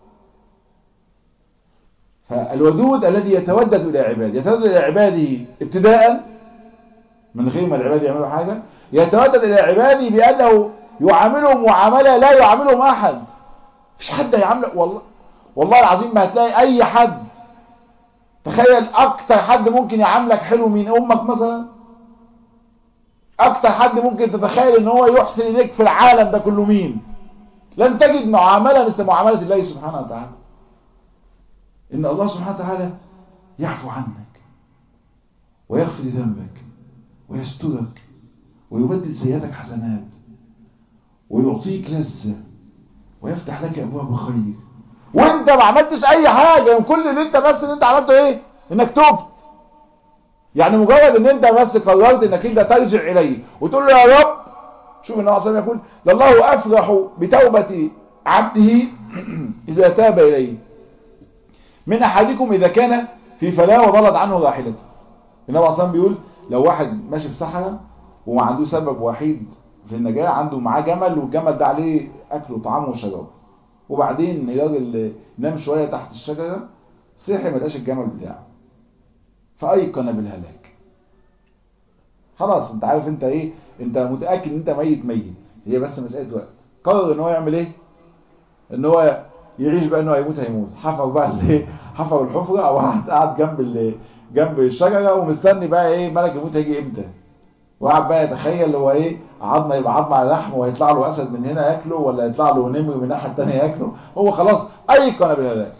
فالودود الذي يتودد إلى عباده، يتودد إلى عباده ابتداء من غير ما العباد يعملوا حاجة، يتودد إلى عباده بأنه يعاملهم معاملة لا يعاملهم أحد. مش حد يعاملك، والله العظيم ما هتلاقي أي حد. تخيل أكتر حد ممكن يعاملك حلو من أمك مثلا، أكتر حد ممكن تتخيل إن هو يحسن إليك في العالم ده كله مين؟ لن تجد معاملة مثل معاملة الله سبحانه وتعالى. إن الله سبحانه وتعالى يعفو عنك ويغفر ذنبك ويسترك ويبدل سيئاتك حسنات ويعطيك لذة ويفتح لك أبواب خير، وانت ما عملتش اي حاجة. كل اللي انت بس اللي انت عملته ايه؟ انك تبت. يعني مجرد ان انت بس قررت انك انت ترجع اليه وتقول له يا رب. شوف النبي عليه الصلاة والسلام يقول لله افرح بتوبة عبده اذا تاب اليه من احدكم اذا كان في فلاة وضلت عنه راحلته. النبي عليه الصلاة والسلام بيقول لو واحد ماشي في صحراء وما عنده سبب وحيد في النجاة، عنده معاه جمل والجمل ده عليه اكل وطعام وشراب، وبعدين الراجل نام شوية تحت الشجرة، صحي ما لقاش الجمل بتاعه فأيقن بالهلاك. خلاص انت عارف انت ايه، انت متأكد ان انت ميت، هي بس مسألة وقت. قرر ان هو يعمل ايه؟ ان هو يعيش بقى، انه هيموت. حفر بقى حفر الحفرة او قعد جنب الشجرة ومستني بقى ايه ملك الموت هيجي امتى، وقعد بقى يتخيل هو ايه، عظمه يبقى عظمه على لحم، وهيطلع له اسد من هنا ياكله ولا يطلع له نمر من الناحيه الثانيه ياكله. هو خلاص ايقن بالهلاك.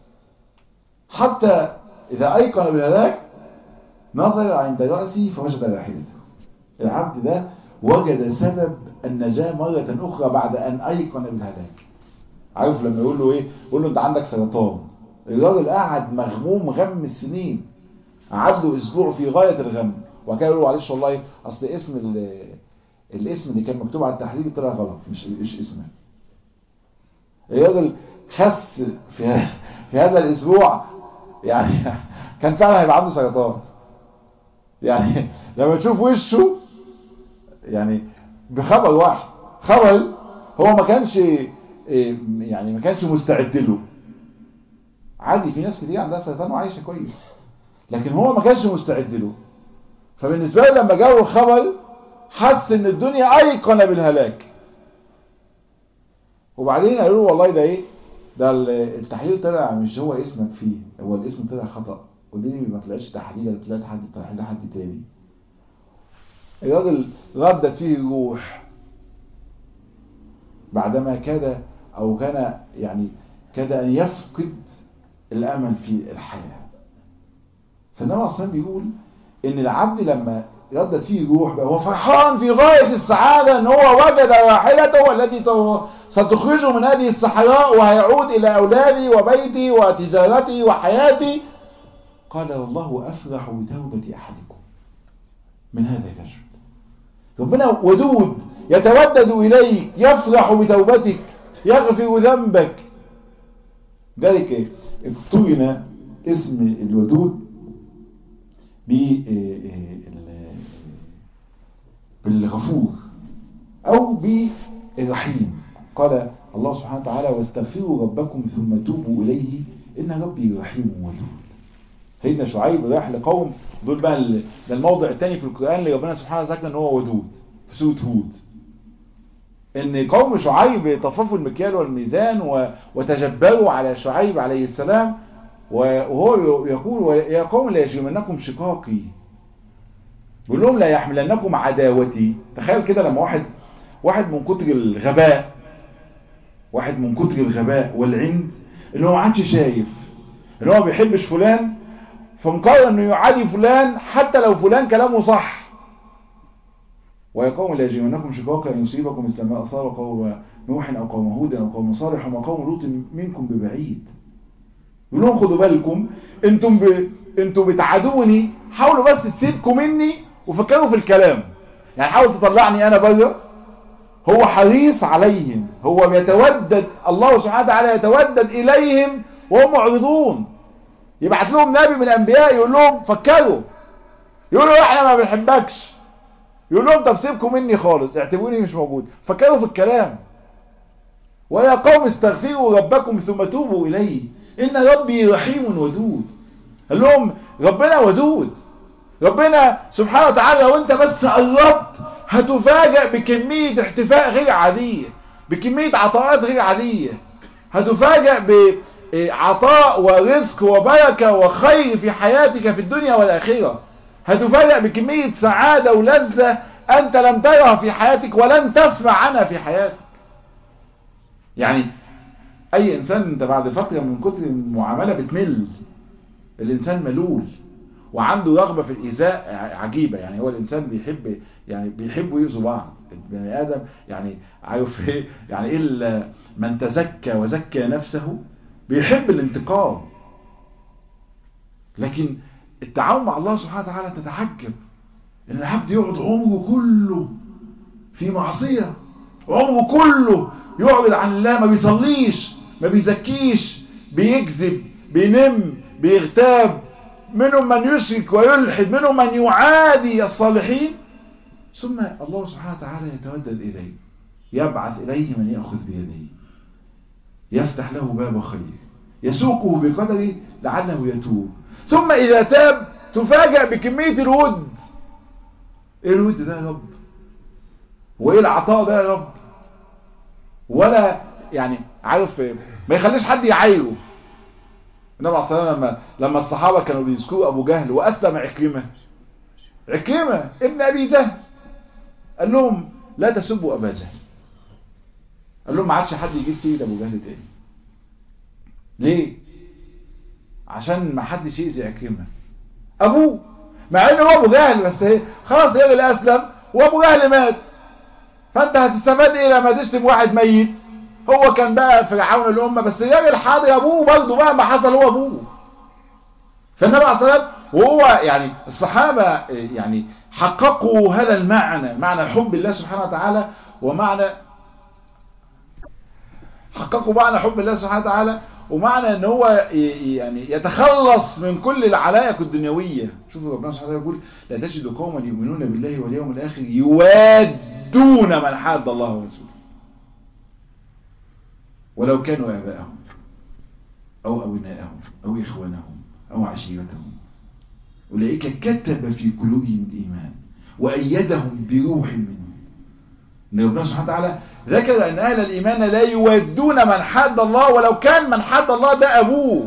حتى اذا ايقن بالهلاك نظر عند راسه فوجد راحلته. العبد ده وجد سبب النجاه مره اخرى بعد ان ايقن بالهلاك. عارف لما يقول له ايه؟ يقول له انت عندك سرطان. الراجل قعد مغموم غم السنين، قعد له اسبوع في غايه الغم، وكان يقول له معلش والله اصل الاسم اللي كان مكتوب على التحليل طلع غلط، مش اسمه. الراجل خس في هذا الاسبوع، يعني كان فعلا هيبقى عنده سرطان. يعني لما تشوف وشه يعني بخبر واحد، خبر هو ما كانش مستعد له. عادي في ناس كتير عندها سرطان وعايشه كويس، لكن هو ما كانش مستعد له. فبالنسبه له لما جاءه الخبر حس ان الدنيا ايقن بالهلاك. وبعدين قالوا له والله ده ايه، ده التحليل طلع مش هو اسمك فيه، هو الاسم طلع خطأ، ودي ما طلعش تحليل، طلعت حد تاني. الراجل ردت فيه الروح بعدما كان يعني كاد أن يفقد الأمل في الحياة. فالنبي أصلا بيقول إن العبد لما ردت فيه الروح بقى هو فرحان في غاية السعادة إن هو وجد راحلته التي ستخرجه من هذه الصحراء وهيعود إلى أولادي وبيتي وتجارتي وحياتي. قال الله أفرح بتوبة أحدكم من هذا الرجل. ربنا ودود يتودد إليك، يفرح بتوبتك، يغفر ذنبك. ذلك اقترن اسم الودود بالغفور أو بالرحيم. قال الله سبحانه وتعالى واستغفروا ربكم ثم توبوا إليه إن ربي رحيم ودود. سيدنا شعيب راح لقوم دول بقى، ده الموضع الثاني في القرآن اللي ربنا سبحانه ذكر ان هو ودود في سورة هود، ان قوم شعيب طففوا المكيال والميزان وتجبروا على شعيب عليه السلام، وهو يقول يا قوم لا يجرمنكم شقاقي، بيقول لهم لا يحملنكم عداوتي. تخيل كده لما واحد من كتر الغباء والعند اللي هو ما عادش شايف ان هو ما بيحبش فلان، فمقرر انه يعادي فلان حتى لو فلان كلامه صح. ويا قوم لا يجرمنكم شقاقا ان يصيبكم مثل ما اصاب قوم نوح او قوم هود او قوم صالح وما قوم لوط منكم ببعيد. يقول لهم خدوا بالكم انتم بتعادوني، حاولوا بس تسيبكم مني وفكروا في الكلام، يعني حاول تطلعني انا بره. هو حريص عليهم، هو بيتودد، الله سبحانه وتعالى يتودد اليهم وهم معرضون. يبعث لهم نبي من الانبياء يقول لهم فكروا، يقول له احنا ما بنحبكش، يقول لهم طب سيبكم مني خالص، اعتبروني مش موجود، فكروا في الكلام. ويا قوم استغفروا ربكم ثم توبوا اليه ان ربي رحيم ودود. قال لهم ربنا ودود، ربنا سبحانه وتعالى لو انت بس قربت هتفاجأ بكمية احتفاء غير عادية، بكمية عطاءات غير عادية، هتفاجأ بعطاء ورزق وبركة وخير في حياتك في الدنيا والآخرة، هتفاجأ بكمية سعادة ولذة أنت لم ترها في حياتك ولن تسمع عنها في حياتك. يعني أي إنسان أنت بعد فترة من كتر المعاملة بتمل، الإنسان ملول وعنده رغبة في الإيذاء عجيبة. يعني هو الإنسان بيحبوا يؤذوا بعض، البني آدم يعني عارف إيه يعني إيه، من تزكى وزكى نفسه بيحب الانتقام. لكن التعاون مع الله سبحانه وتعالى تتعجب ان العبد يقعد عمره كله في معصية، عمره كله يعرض عن الله، ما بيصليش، ما بيزكيش، بيكذب، بينم، بيغتاب، منهم من يشرك ويلحد، منهم من يعادي الصالحين. ثم الله سبحانه وتعالى يتودد إليه، يبعث إليه من يأخذ بيده، يفتح له باب خير، يسوقه بقدره لعله يتوب. ثم إذا تاب تفاجأ بكمية الود. إيه الود ده يا رب؟ وإيه العطاء ده يا رب؟ ولا يعني عارف ما يخليش حد يعايره. النبي عليه الصلاة والسلام لما الصحابة كانوا بيذكروا أبو جهل وأسلم عكرمة ابن أبي جهل، قال لهم لا تسبوا أبا جهل. قال لهم ما عادش حد يجيب سيد أبو جهل تاني. ليه؟ عشان ما حدش يأذي عكرمة أبوه، مع إنه هو أبو جهل، بس خلاص الراجل أسلم وأبو جهل مات، فأنت هتستفاد إيه لما تشتم واحد ميت؟ هو كان بقى فرعون الأمة، بس الراجل حاضر أبوه برضه بقى ما حصل هو أبوه. فالنبي عليه الصلاة والسلام وهو يعني الصحابة يعني حققوا هذا المعنى، معنى حب الله سبحانه وتعالى، ومعنى حققوا معنى حب الله سبحانه وتعالى، ومعنى ان هو يعني يتخلص من كل العلائق الدنيوية. شوفوا ربنا سبحانه وتعالى يقول لا تجد قوما يؤمنون بالله واليوم الآخر يوادون من حاد الله ورسوله ولو كانوا آباءهم أو أبناءهم أو إخوانهم أو عشيرتهم أولئك كتب في قلوبهم الإيمان وأيدهم بروح منه ان ربنا سبحانه وتعالى ذكر ان اهل الايمان لا يودون من حد الله ولو كان من حد الله ده ابوه.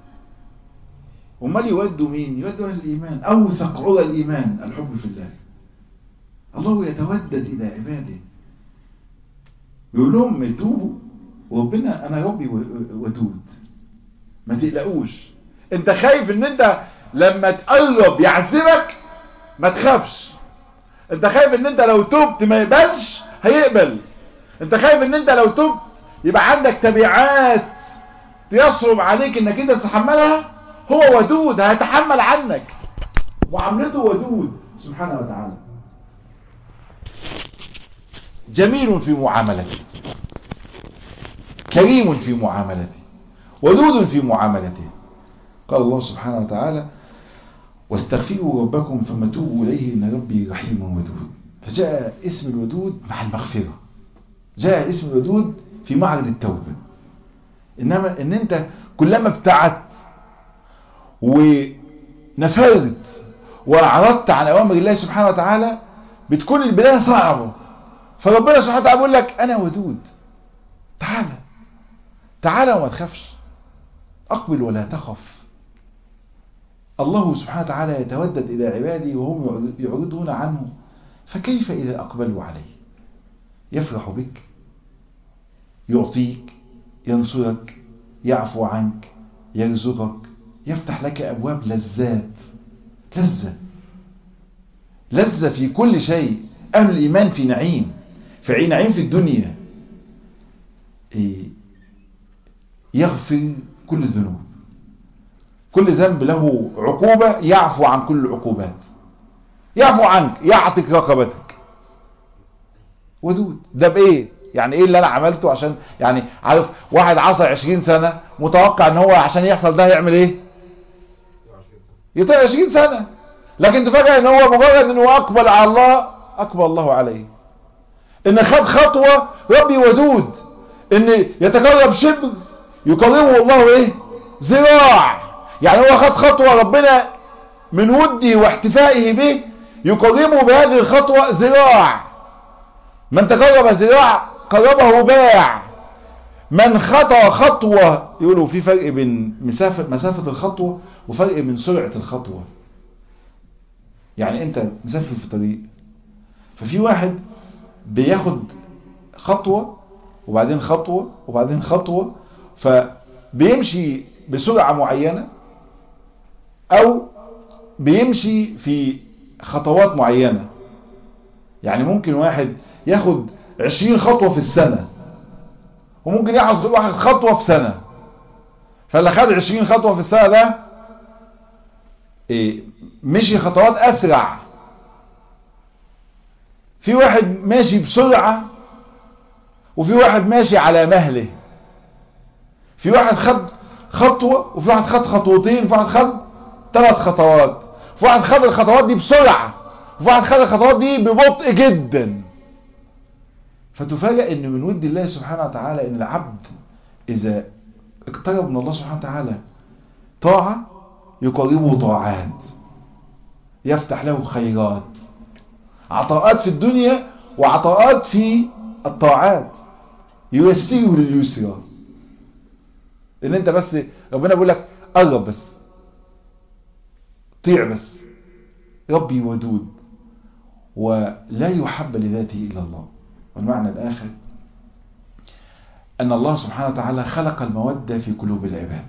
امال يودوا مين؟ يودوا اهل الايمان. اوثق عرى الايمان الحب في الله. الله يتودد الى عباده، يقول لهم توبوا وربنا انا ربي ودود، ما تقلقوش. انت خايف ان انت لما تقرب يعذبك؟ ما تخافش. انت خايف ان انت لو تبت ما يقبلش؟ هيقبل. انت خايف ان انت لو تبت يبقى عندك تبعات يصعب عليك انك انت تتحملها؟ هو ودود هيتحمل عنك، وعملته ودود سبحانه وتعالى. جميل في معاملته، كريم في معاملته، ودود في معاملته. قال الله سبحانه وتعالى واستغفروا ربكم ثم توبوا إليه إن ربي رحيم ودود. فجاء اسم الودود مع المغفرة، جاء اسم الودود في معرض التوبة. إنما إن أنت كلما ابتعدت ونفرت وأعرضت عن أوامر الله سبحانه وتعالى بتكون البداية صعبة. فربنا سبحانه وتعالى بيقول لك أنا ودود، تعالى تعالى وما تخافش، أقبل ولا تخف. الله سبحانه وتعالى يتودد إلى عباده وهم يعرضون عنه، فكيف إذا أقبلوا عليه؟ يفرح بك، يعطيك، ينصرك، يعفو عنك، يرزقك، يفتح لك أبواب لذات، لذة في كل شيء. أهل الإيمان في نعيم، في نعيم في الدنيا، يغفر كل الذنوب، كل ذنب له عقوبة يعفو عن كل العقوبات، يعفو عنك، يعطيك رقبتك. ودود ده بإيه؟ يعني إيه اللي أنا عملته عشان يعني عارف واحد عصى 20 سنة متوقع إن هو عشان يحصل ده يعمل إيه؟ يطيع 20 سنة، لكن تفاجأ إن هو مجرد إنه أقبل على الله أقبل الله عليه. إن خد خطوة ربي ودود، إن يتقرب شبر يقربه الله إيه؟ ذراع. يعني هو خد خطوة ربنا من وده واحتفائه به يقربه بهذه الخطوة ذراع. من تقرب ذراع قربه باع. من خطى خطوة، يقولوا في فرق بين مسافة الخطوة وفرق من سرعة الخطوة. يعني انت مسافر في طريق، ففي واحد بياخد خطوة وبعدين خطوة وبعدين خطوة، فبيمشي بسرعة معينة او بيمشي في خطوات معينة. يعني ممكن واحد ياخد 20 خطوة في السنة، وممكن ياخد واحد خطوة في سنة. فاللي خد 20 خطوة في السنة ده مشي خطوات اسرع. في واحد ماشي بسرعة وفي واحد ماشي على مهله. في واحد خد خطوة وفي واحد خد خطوتين وفي واحد خد 3 خطوات. في واحد خد الخطوات دي بسرعة وفي واحد خد الخطوات دي ببطء جدا. فتفاجأ ان من ود الله سبحانه وتعالى ان العبد اذا اقترب من الله سبحانه وتعالى طاعة يقربه طاعات، يفتح له خيرات، عطاءات في الدنيا وعطاءات في الطاعات، ييسره لليسرى. ان انت بس ربنا بيقول لك قرب بس، طيع بس. ربي ودود ولا يحب لذاته الا الله. والمعنى الاخر ان الله سبحانه وتعالى خلق المودة في قلوب العباد،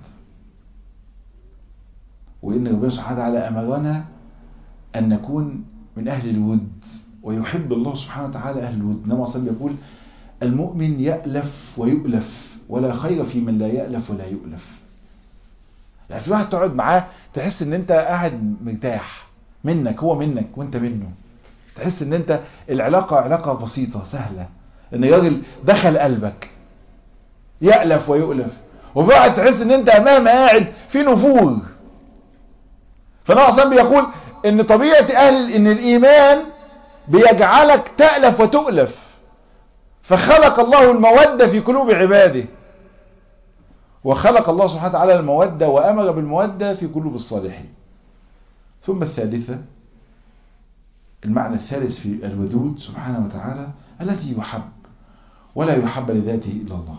وان ربنا سبحانه وتعالى امرنا ان نكون من اهل الود، ويحب الله سبحانه وتعالى اهل الود. النبي صلى الله عليه وسلم يقول المؤمن يألف ويؤلف ولا خير في من لا يألف ولا يؤلف. يعني في واحد تقعد معاه تحس ان انت قاعد مرتاح، منك هو منك وانت منه، تحس ان انت العلاقة علاقة بسيطة سهلة، ان الراجل دخل قلبك. يألف ويؤلف. وفي واحد تحس ان انت امام قاعد في نفور. فالنبي صلى الله عليه وسلم بيقول ان طبيعة ان الايمان بيجعلك تألف وتؤلف. فخلق الله المودة في قلوب عباده، وخلق الله سبحانه وتعالى المودة وأمر بالمودة في قلوب الصالحين. ثم الثالثة، المعنى الثالث في الودود سبحانه وتعالى الذي يحب ولا يحب لذاته إلا الله.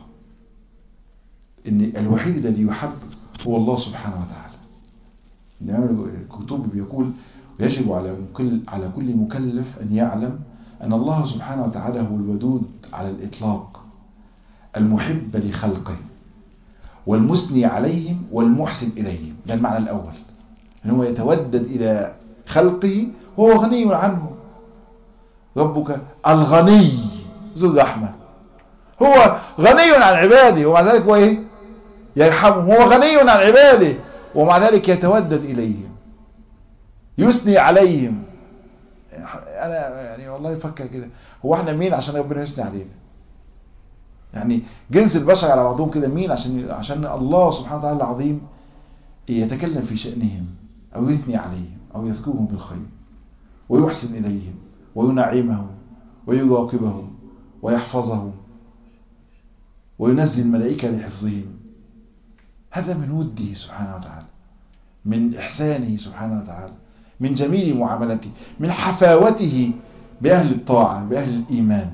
إن الوحيد الذي يحب هو الله سبحانه وتعالى. الإمام القرطبي بيقول يجب على كل مكلف أن يعلم أن الله سبحانه وتعالى هو الودود على الإطلاق، المحب لخلقه والمثني عليهم والمحسن إليهم. ده المعنى الأول، أنه يتودد إلى خلقه وهو غني عنه. ربك الغني ذو الرحمة، هو غني عن عباده ومع ذلك هو إيه؟ يرحمهم. هو غني عن عباده ومع ذلك يتودد إليهم، يثني عليهم. أنا يعني والله يفكر كده، هو احنا مين عشان ربنا يثني علينا؟ يعني جنس البشر على بعضهم كده مين عشان الله سبحانه وتعالى العظيم يتكلم في شأنهم أو يثني عليهم أو يذكرهم بالخير ويحسن إليهم وينعمهم ويراقبهم ويحفظهم وينزل الملائكة لحفظهم. هذا من وده سبحانه وتعالى، من إحسانه سبحانه وتعالى، من جميل معاملته، من حفاوته بأهل الطاعة بأهل الإيمان.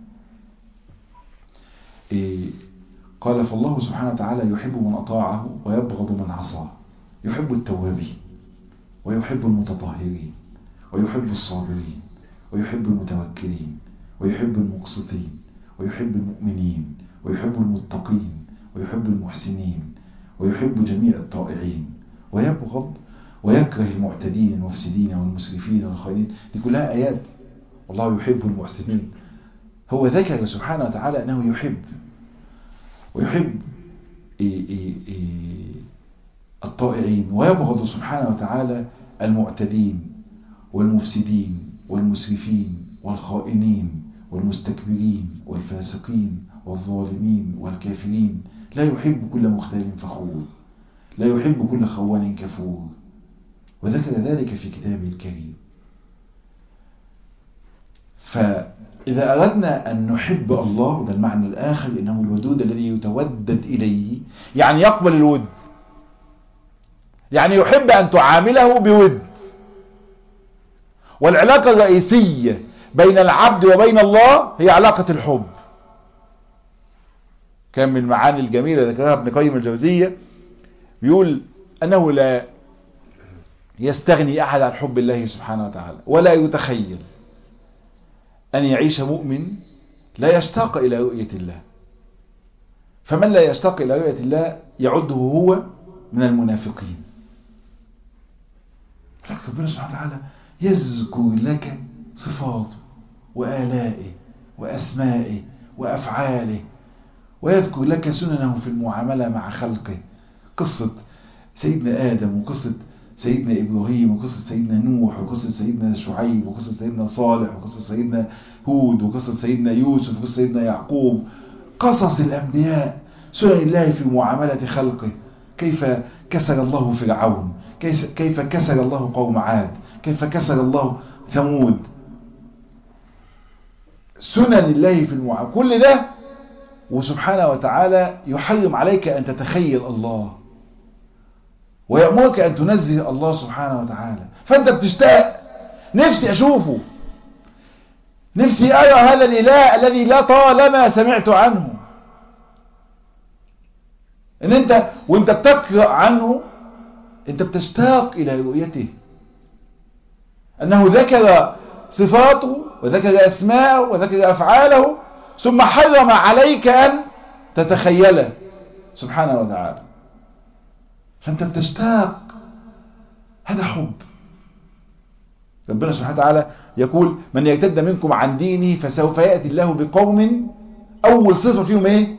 قال فالله سبحانه وتعالى يحب من أطاعه ويبغض من عصاه، يحب التوابين ويحب المتطهرين ويحب الصابرين ويحب المتوكلين ويحب المقسطين ويحب المؤمنين ويحب المتقين ويحب المحسنين ويحب جميع الطائعين ويبغض ويكره المعتدين المفسدين والمسرفين والخائنين. دي كلها آيات والله يحب المحسنين. هو ذكر سبحانه وتعالى أنه يحب ويحب الطائعين، ويبغض سبحانه وتعالى المعتدين والمفسدين والمسرفين والخائنين والمستكبرين والفاسقين والظالمين والكافرين. لا يحب كل مختال فخور، لا يحب كل خوان كفور، وذكر ذلك في كتابه الكريم. فإذا أردنا أن نحب الله، وده المعنى الآخر، إنه الودود الذي يتودد إليه، يعني يقبل الود، يعني يحب أن تعامله بود. والعلاقة الرئيسية بين العبد وبين الله هي علاقة الحب. كان من المعاني الجميلة ذكرها ابن قيم الجوزية، بيقول أنه لا يستغني أحد عن حب الله سبحانه وتعالى، ولا يتخيل أن يعيش مؤمن لا يشتاق إلى رؤية الله. فمن لا يشتاق إلى رؤية الله يعده هو من المنافقين. ربنا سبحانه وتعالى يذكر لك صفاته وآلائه وأسمائه وأفعاله، ويذكر لك سننه في المعاملة مع خلقه. قصة سيدنا آدم وقصة سيدنا إبراهيم وقصة سيدنا نوح وقصة سيدنا شعيب وقصة سيدنا صالح وقصة سيدنا هود وقصة سيدنا يوسف وقصة سيدنا يعقوب. قصص الأنبياء، سنن الله في معاملة خلقه. كيف كسر الله فرعون، كيف كسر الله قوم عاد، كيف كسر الله ثمود. سنن الله في المعاملة، كل ده وسبحانه وتعالى يحرم عليك أن تتخيل الله، ويأمرك أن تنزه الله سبحانه وتعالى. فأنت بتشتاق، نفسي أشوفه، نفسي أرى هذا الإله الذي لا طالما سمعت عنه. إن أنت وأنت بتقرأ عنه أنت بتشتاق إلى رؤيته، أنه ذكر صفاته وذكر أسماءه وذكر أفعاله، ثم حرم عليك أن تتخيله سبحانه وتعالى. فأنت بتشتاق، هذا حب. ربنا سبحانه وتعالى يقول من يرتد منكم عن دينه فسوف يأتي الله بقوم، أول صفة فيهم إيه؟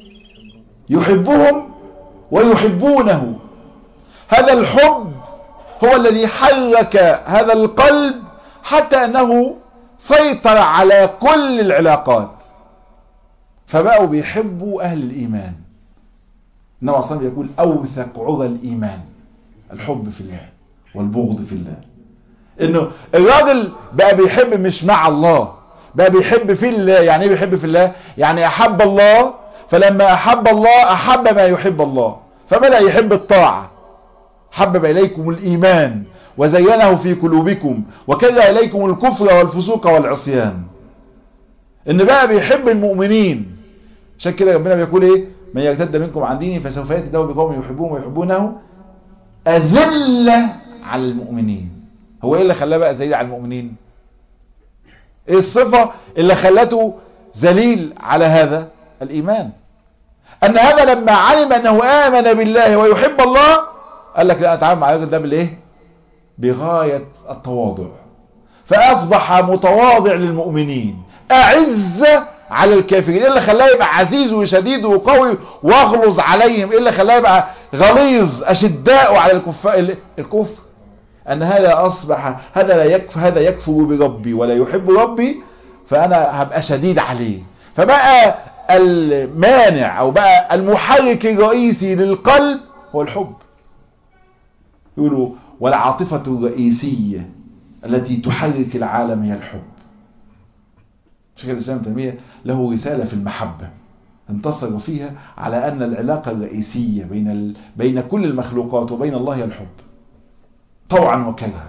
يحبهم ويحبونه. هذا الحب هو الذي حرك هذا القلب حتى أنه سيطر على كل العلاقات، فبقوا بيحبوا أهل الإيمان. النبي صلى الله عليه وسلم يقول أوثق عرى الإيمان الحب في الله والبغض في الله. إنه الراجل بقى بيحب مش مع الله، بقى بيحب في الله. يعني ايه بيحب في الله؟ يعني أحب الله، فلما أحب الله أحب ما يحب الله، فبدأ يحب الطاعة. حبب إليكم الإيمان وزينه في قلوبكم وكره إليكم الكفر والفسوق والعصيان. ان بقى بيحب المؤمنين. عشان كده ربنا بيقول ايه؟ من يرتد منكم عن دينه فسوف ياتي الله بقوم يحبون ويحبونه اذل على المؤمنين. هو ايه اللي خلاه بقى ذليل على المؤمنين؟ ايه الصفة اللي خلته ذليل على هذا؟ الايمان. ان هذا لما علم انه امن بالله ويحب الله قال لك لا اتعامل مع الراجل ده بالايه؟ بغاية التواضع. فاصبح متواضع للمؤمنين اعز على الكافرين. ايه اللي خلاه يبقى عزيز وشديد وقوي واغلظ عليهم؟ ايه اللي خلاه يبقى غليظ اشداء على الكفر؟ ان هذا اصبح هذا لا يكفر، هذا يكفر بربي ولا يحب ربي، فانا هبقى شديد عليه. فبقى المانع او بقى المحرك الرئيسي للقلب هو الحب. يقولوا والعاطفة الرئيسية التي تحرك العالم هي الحب. شيخ الإسلام ابن تيمية له رسالة في المحبة انتصر فيها على أن العلاقة الرئيسية بين كل المخلوقات وبين الله هي الحب طوعا وكرها،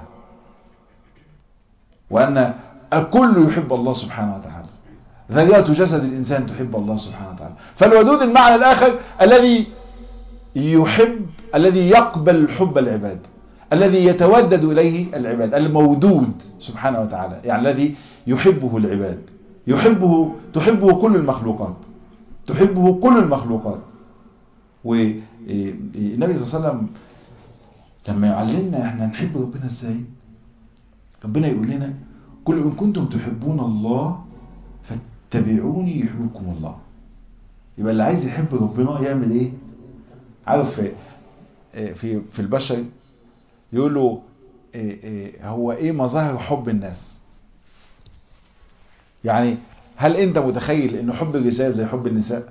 وأن الكل يحب الله سبحانه وتعالى. ذرات جسد الإنسان تحب الله سبحانه وتعالى. فالودود المعنى الآخر الذي يحب، الذي يقبل حب العباد، الذي يتودد إليه العباد، المودود سبحانه وتعالى، يعني الذي يحبه العباد، تحبه كل المخلوقات، تحبه كل المخلوقات. والنبي صلى الله عليه وسلم لما يعلمنا احنا نحب ربنا ازاي، ربنا يقول لنا قل إن كنتم تحبون الله فاتبعوني يحبكم الله. يبقى اللي عايز يحب ربنا يعمل ايه؟ عارف في البشر يقول له هو ايه مظاهر حب الناس؟ يعني هل انت متخيل ان حب الرجال زي حب النساء؟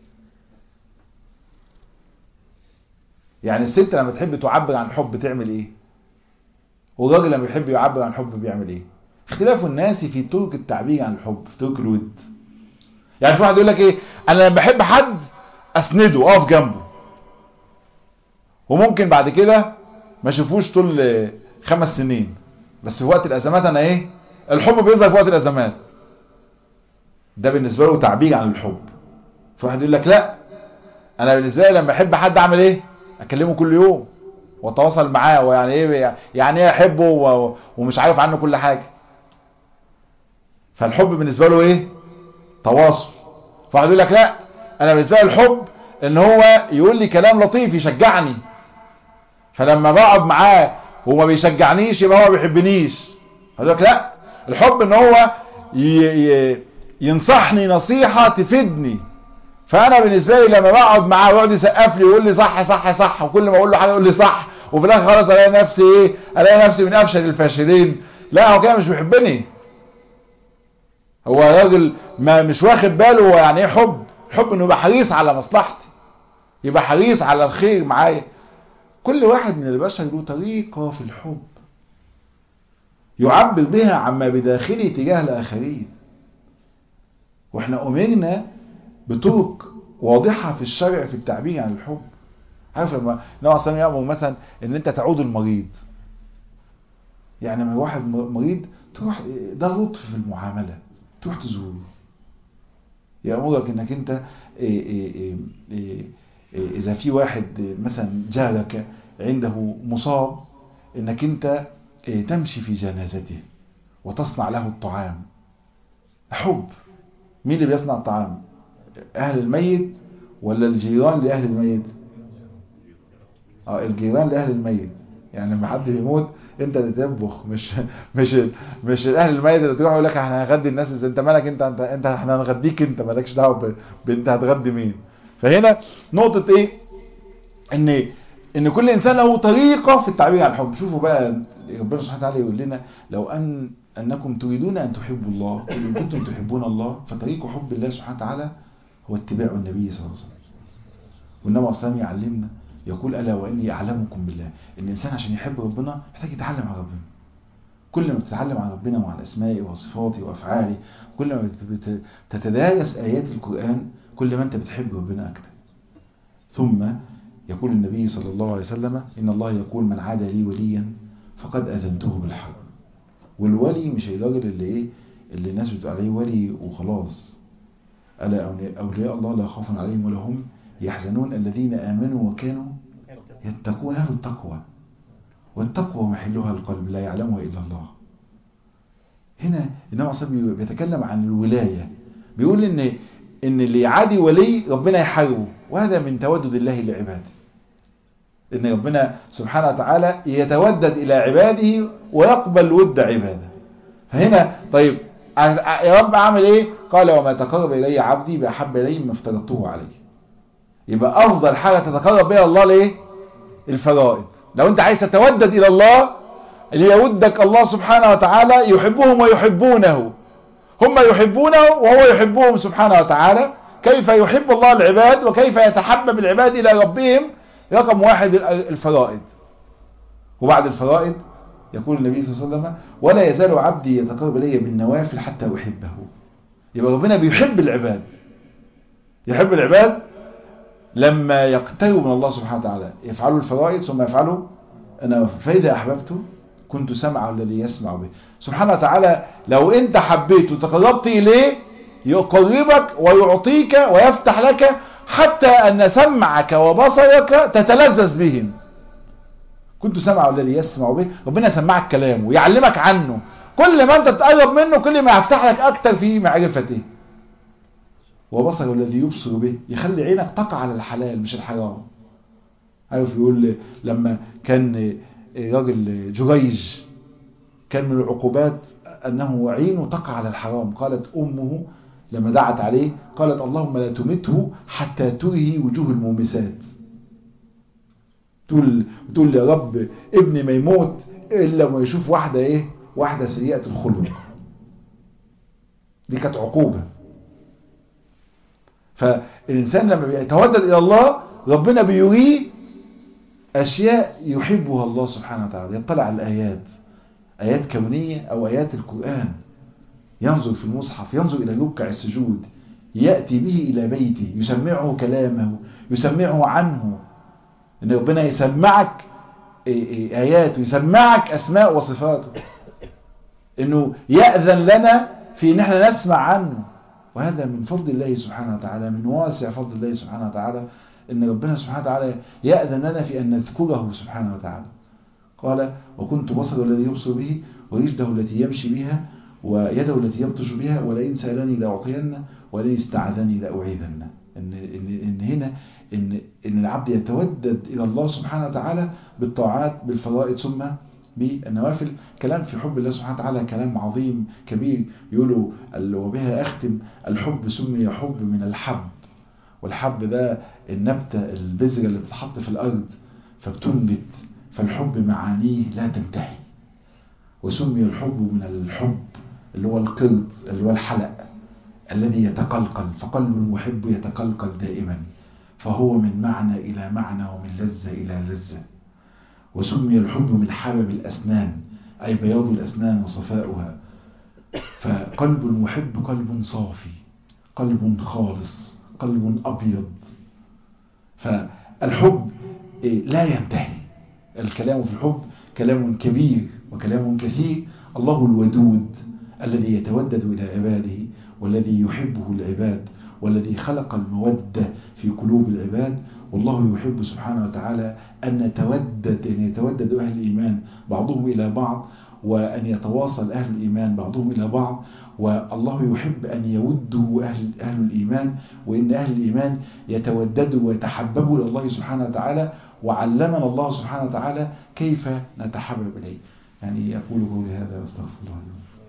يعني الست لما تحب تعبر عن حب تعمل ايه؟ والراجل لما يحب يعبر عن حب بيعمل ايه؟ اختلاف الناس في طرق التعبير عن الحب، في طرق الود. يعني في واحد يقول لك ايه؟ انا لما بحب حد اسنده، اقف جنبه، وممكن بعد كده ما اشوفوش طول 5 سنين، بس في وقت الازمات انا ايه؟ الحب بيظهر في وقت الازمات. ده بالنسبه له تعبير عن الحب. فواحد يقول لك لا، انا بالنسبه لي لما احب حد اعمل ايه؟ اكلمه كل يوم واتواصل معاه، ويعني ايه يعني ايه احبه ومش عارف عنه كل حاجه. فالحب بالنسبه له ايه؟ تواصل. فواحد يقول لك لا، انا بالنسبه لي الحب ان هو يقول لي كلام لطيف يشجعني، فلما بقعد معاه وما بيشجعنيش يبقى هو ما بيحبنيش. يقول لك لا، الحب ان هو ينصحني نصيحه تفيدني، فانا بالنسبه لي لما بقعد معاه ويقعد يسقف لي ويقول لي صح صح صح، وكل ما اقول له حاجه يقول لي صح، وفي الاخر خلاص الاقي نفسي من افشل الفاشلين. لا، هو كده مش بيحبني، هو راجل ما مش واخد باله هو يعني ايه حب. الحب انه يبقى حريص على مصلحتي، يبقى حريص على الخير معايا. كل واحد من البشر له طريقه في الحب يعبر بها عما بداخله تجاه الاخرين، واحنا امرنا بطرق واضحة في الشرع في التعبير عن الحب. عارف لما النبي صلى الله عليه وسلم مثلا ان انت تعود المريض، يعني لما واحد مريض تروح، ده لطف في المعاملة، تروح تزوره، يأمرك انك انت اذا في واحد مثلا جارك عنده مصاب انك انت تمشي في جنازته وتصنع له الطعام. حب. مين اللي بيصنع الطعام؟ اهل الميت ولا الجيران لاهل الميت؟ الجيران لاهل الميت. يعني لما حد يموت انت اللي تطبخ، مش اهل الميت اللي تروح يقول لك احنا هنغدي الناس ازاي. انت مالك؟ انت احنا هنغديك، انت مالكش دعوه بانت هتغدي مين. فهنا نقطه ايه؟ ان كل انسان له طريقه في التعبير عن الحب. شوفوا بقى ربنا سبحانه وتعالى يقول لنا لو انكم تريدون ان تحبوا الله، ان كنتم تحبون الله فطريق حب الله سبحانه وتعالى هو اتباع النبي صلى الله عليه وسلم. والنبي صلى الله عليه وسلم يعلمنا يقول الا واني اعلمكم بالله. الانسان عشان يحب ربنا محتاج يتعلم عن ربنا. كل ما تتعلم عن ربنا وعن اسمائه وصفاته وافعاله، كل ما تتدارس ايات القران، كل ما انت بتحب ربنا اكثر. ثم يقول النبي صلى الله عليه وسلم ان الله يقول من عاد لي وليا فقد اذنته بالحرب. والولي مش الراجل اللي اللي الناس بتقول عليه ولي وخلاص. ألا أولياء الله لا خوف عليهم ولا هم يحزنون الذين آمنوا وكانوا يتقون. أهل التقوى، والتقوى محلها القلب لا يعلمها إلا الله. هنا النبي صلى الله عليه وسلم بيتكلم عن الولاية، بيقول إن اللي يعادي ولي ربنا يحاربه، وهذا من تودد الله لعباده. إن ربنا سبحانه وتعالى يتودد إلى عباده ويقبل ود عباده. فهنا طيب يا رب أعمل إيه؟ قال وما تقرب إلي عبدي بأحب إلي مما افترضته عليه. يبقى أفضل حاجة تتقرب بها الله ليه؟ الفرائض. لو أنت عايز تتودد إلى الله، اللي يودك الله سبحانه وتعالى يحبهم ويحبونه، هم يحبونه وهو يحبهم سبحانه وتعالى. كيف يحب الله العباد وكيف يتحبب العباد إلى ربهم؟ رقم واحد الفرائض. وبعد الفرائض يقول النبي صلى الله عليه وسلم ولا يزال عبدي يتقرب إلي بالنوافل حتى أحبه. يبقى ربنا بيحب العباد، يحب العباد لما يقتربوا من الله سبحانه وتعالى، يفعلوا الفرائض ثم يفعلوا النوافل. فإذا أحببته كنت سمعه الذي يسمع به. سبحانه وتعالى لو أنت حبيت وتقربت إليه يقربك ويعطيك ويفتح لك حتى أن سمعك وبصرك تتلذذ بهم. كنت سمعه الذي يسمع به، ربنا يسمعك كلامه يعلمك عنه. كل ما أنت تقرب منه كل ما يفتح لك أكتر في معرفته. وبصره الذي يبصر به، يخلي عينك تقع على الحلال مش الحرام. عارف يقول لما كان راجل جريج كان من العقوبات أنه عينه تقع على الحرام، قالت أمه لما دعت عليه قالت اللهم لا تمته حتى ترهي وجوه المومسات. تقول يا رب ابني ما يموت إلا ما يشوف واحدة سيئة الخلق. دي كانت عقوبة. فالإنسان لما بيتودد إلى الله ربنا بيريه أشياء يحبها الله سبحانه وتعالى. يطلع على الآيات، آيات كونية أو آيات القرآن، ينظر في المصحف، ينظر إلى ركع السجود، يأتي به إلى بيته، يسمعه كلامه، يسمعه عنه. إن ربنا يسمعك آيات ويسمعك أسماء وصفاته، إنه يأذن لنا في إن احنا نسمع عنه. وهذا من فضل الله سبحانه وتعالى، من واسع فضل الله سبحانه وتعالى، إن ربنا سبحانه وتعالى يأذن لنا في أن نذكره سبحانه وتعالى. قال وكنت بصره الذي يبصر به ورجله التي يمشي بها ويده التي يبطش بها ولئن سألني لأعطينه ولئن استعاذني لأعيذنه. إن هنا إن العبد يتودد إلى الله سبحانه وتعالى بالطاعات بالفرائض ثم بالنوافل. كلام في حب الله سبحانه وتعالى كلام عظيم كبير. يقولوا وبها أختم الحب سمي حب من الحب، والحب ده النبتة البذرة اللي بتتحط في الأرض فبتنبت، فالحب معانيه لا تنتهي. وسمي الحب من الحب اللي هو القرد اللي هو الحلق الذي يتقلقل، فقلب المحب يتقلقل دائما، فهو من معنى إلى معنى ومن لذة إلى لذة. وسمي الحب من حبب الأسنان أي بياض الأسنان وصفاؤها. فقلب المحب قلب صافي، قلب خالص، قلب أبيض. فالحب لا ينتهي. الكلام في الحب كلام كبير وكلام كثير. الله الودود الذي يتودد إلى عباده والذي يحبه العباد والذي خلق المودة في قلوب العباد. والله يحب سبحانه وتعالى أن يتودد أهل الإيمان بعضهم إلى بعض، وأن يتواصل أهل الإيمان بعضهم إلى بعض. والله يحب أن يوده أهل الإيمان، وإن أهل الإيمان يتوددوا ويتحببوا إلى الله سبحانه وتعالى. وعلمنا الله سبحانه وتعالى كيف نتحبب إليه. يعني أقول قولي هذا واستغفر الله لي.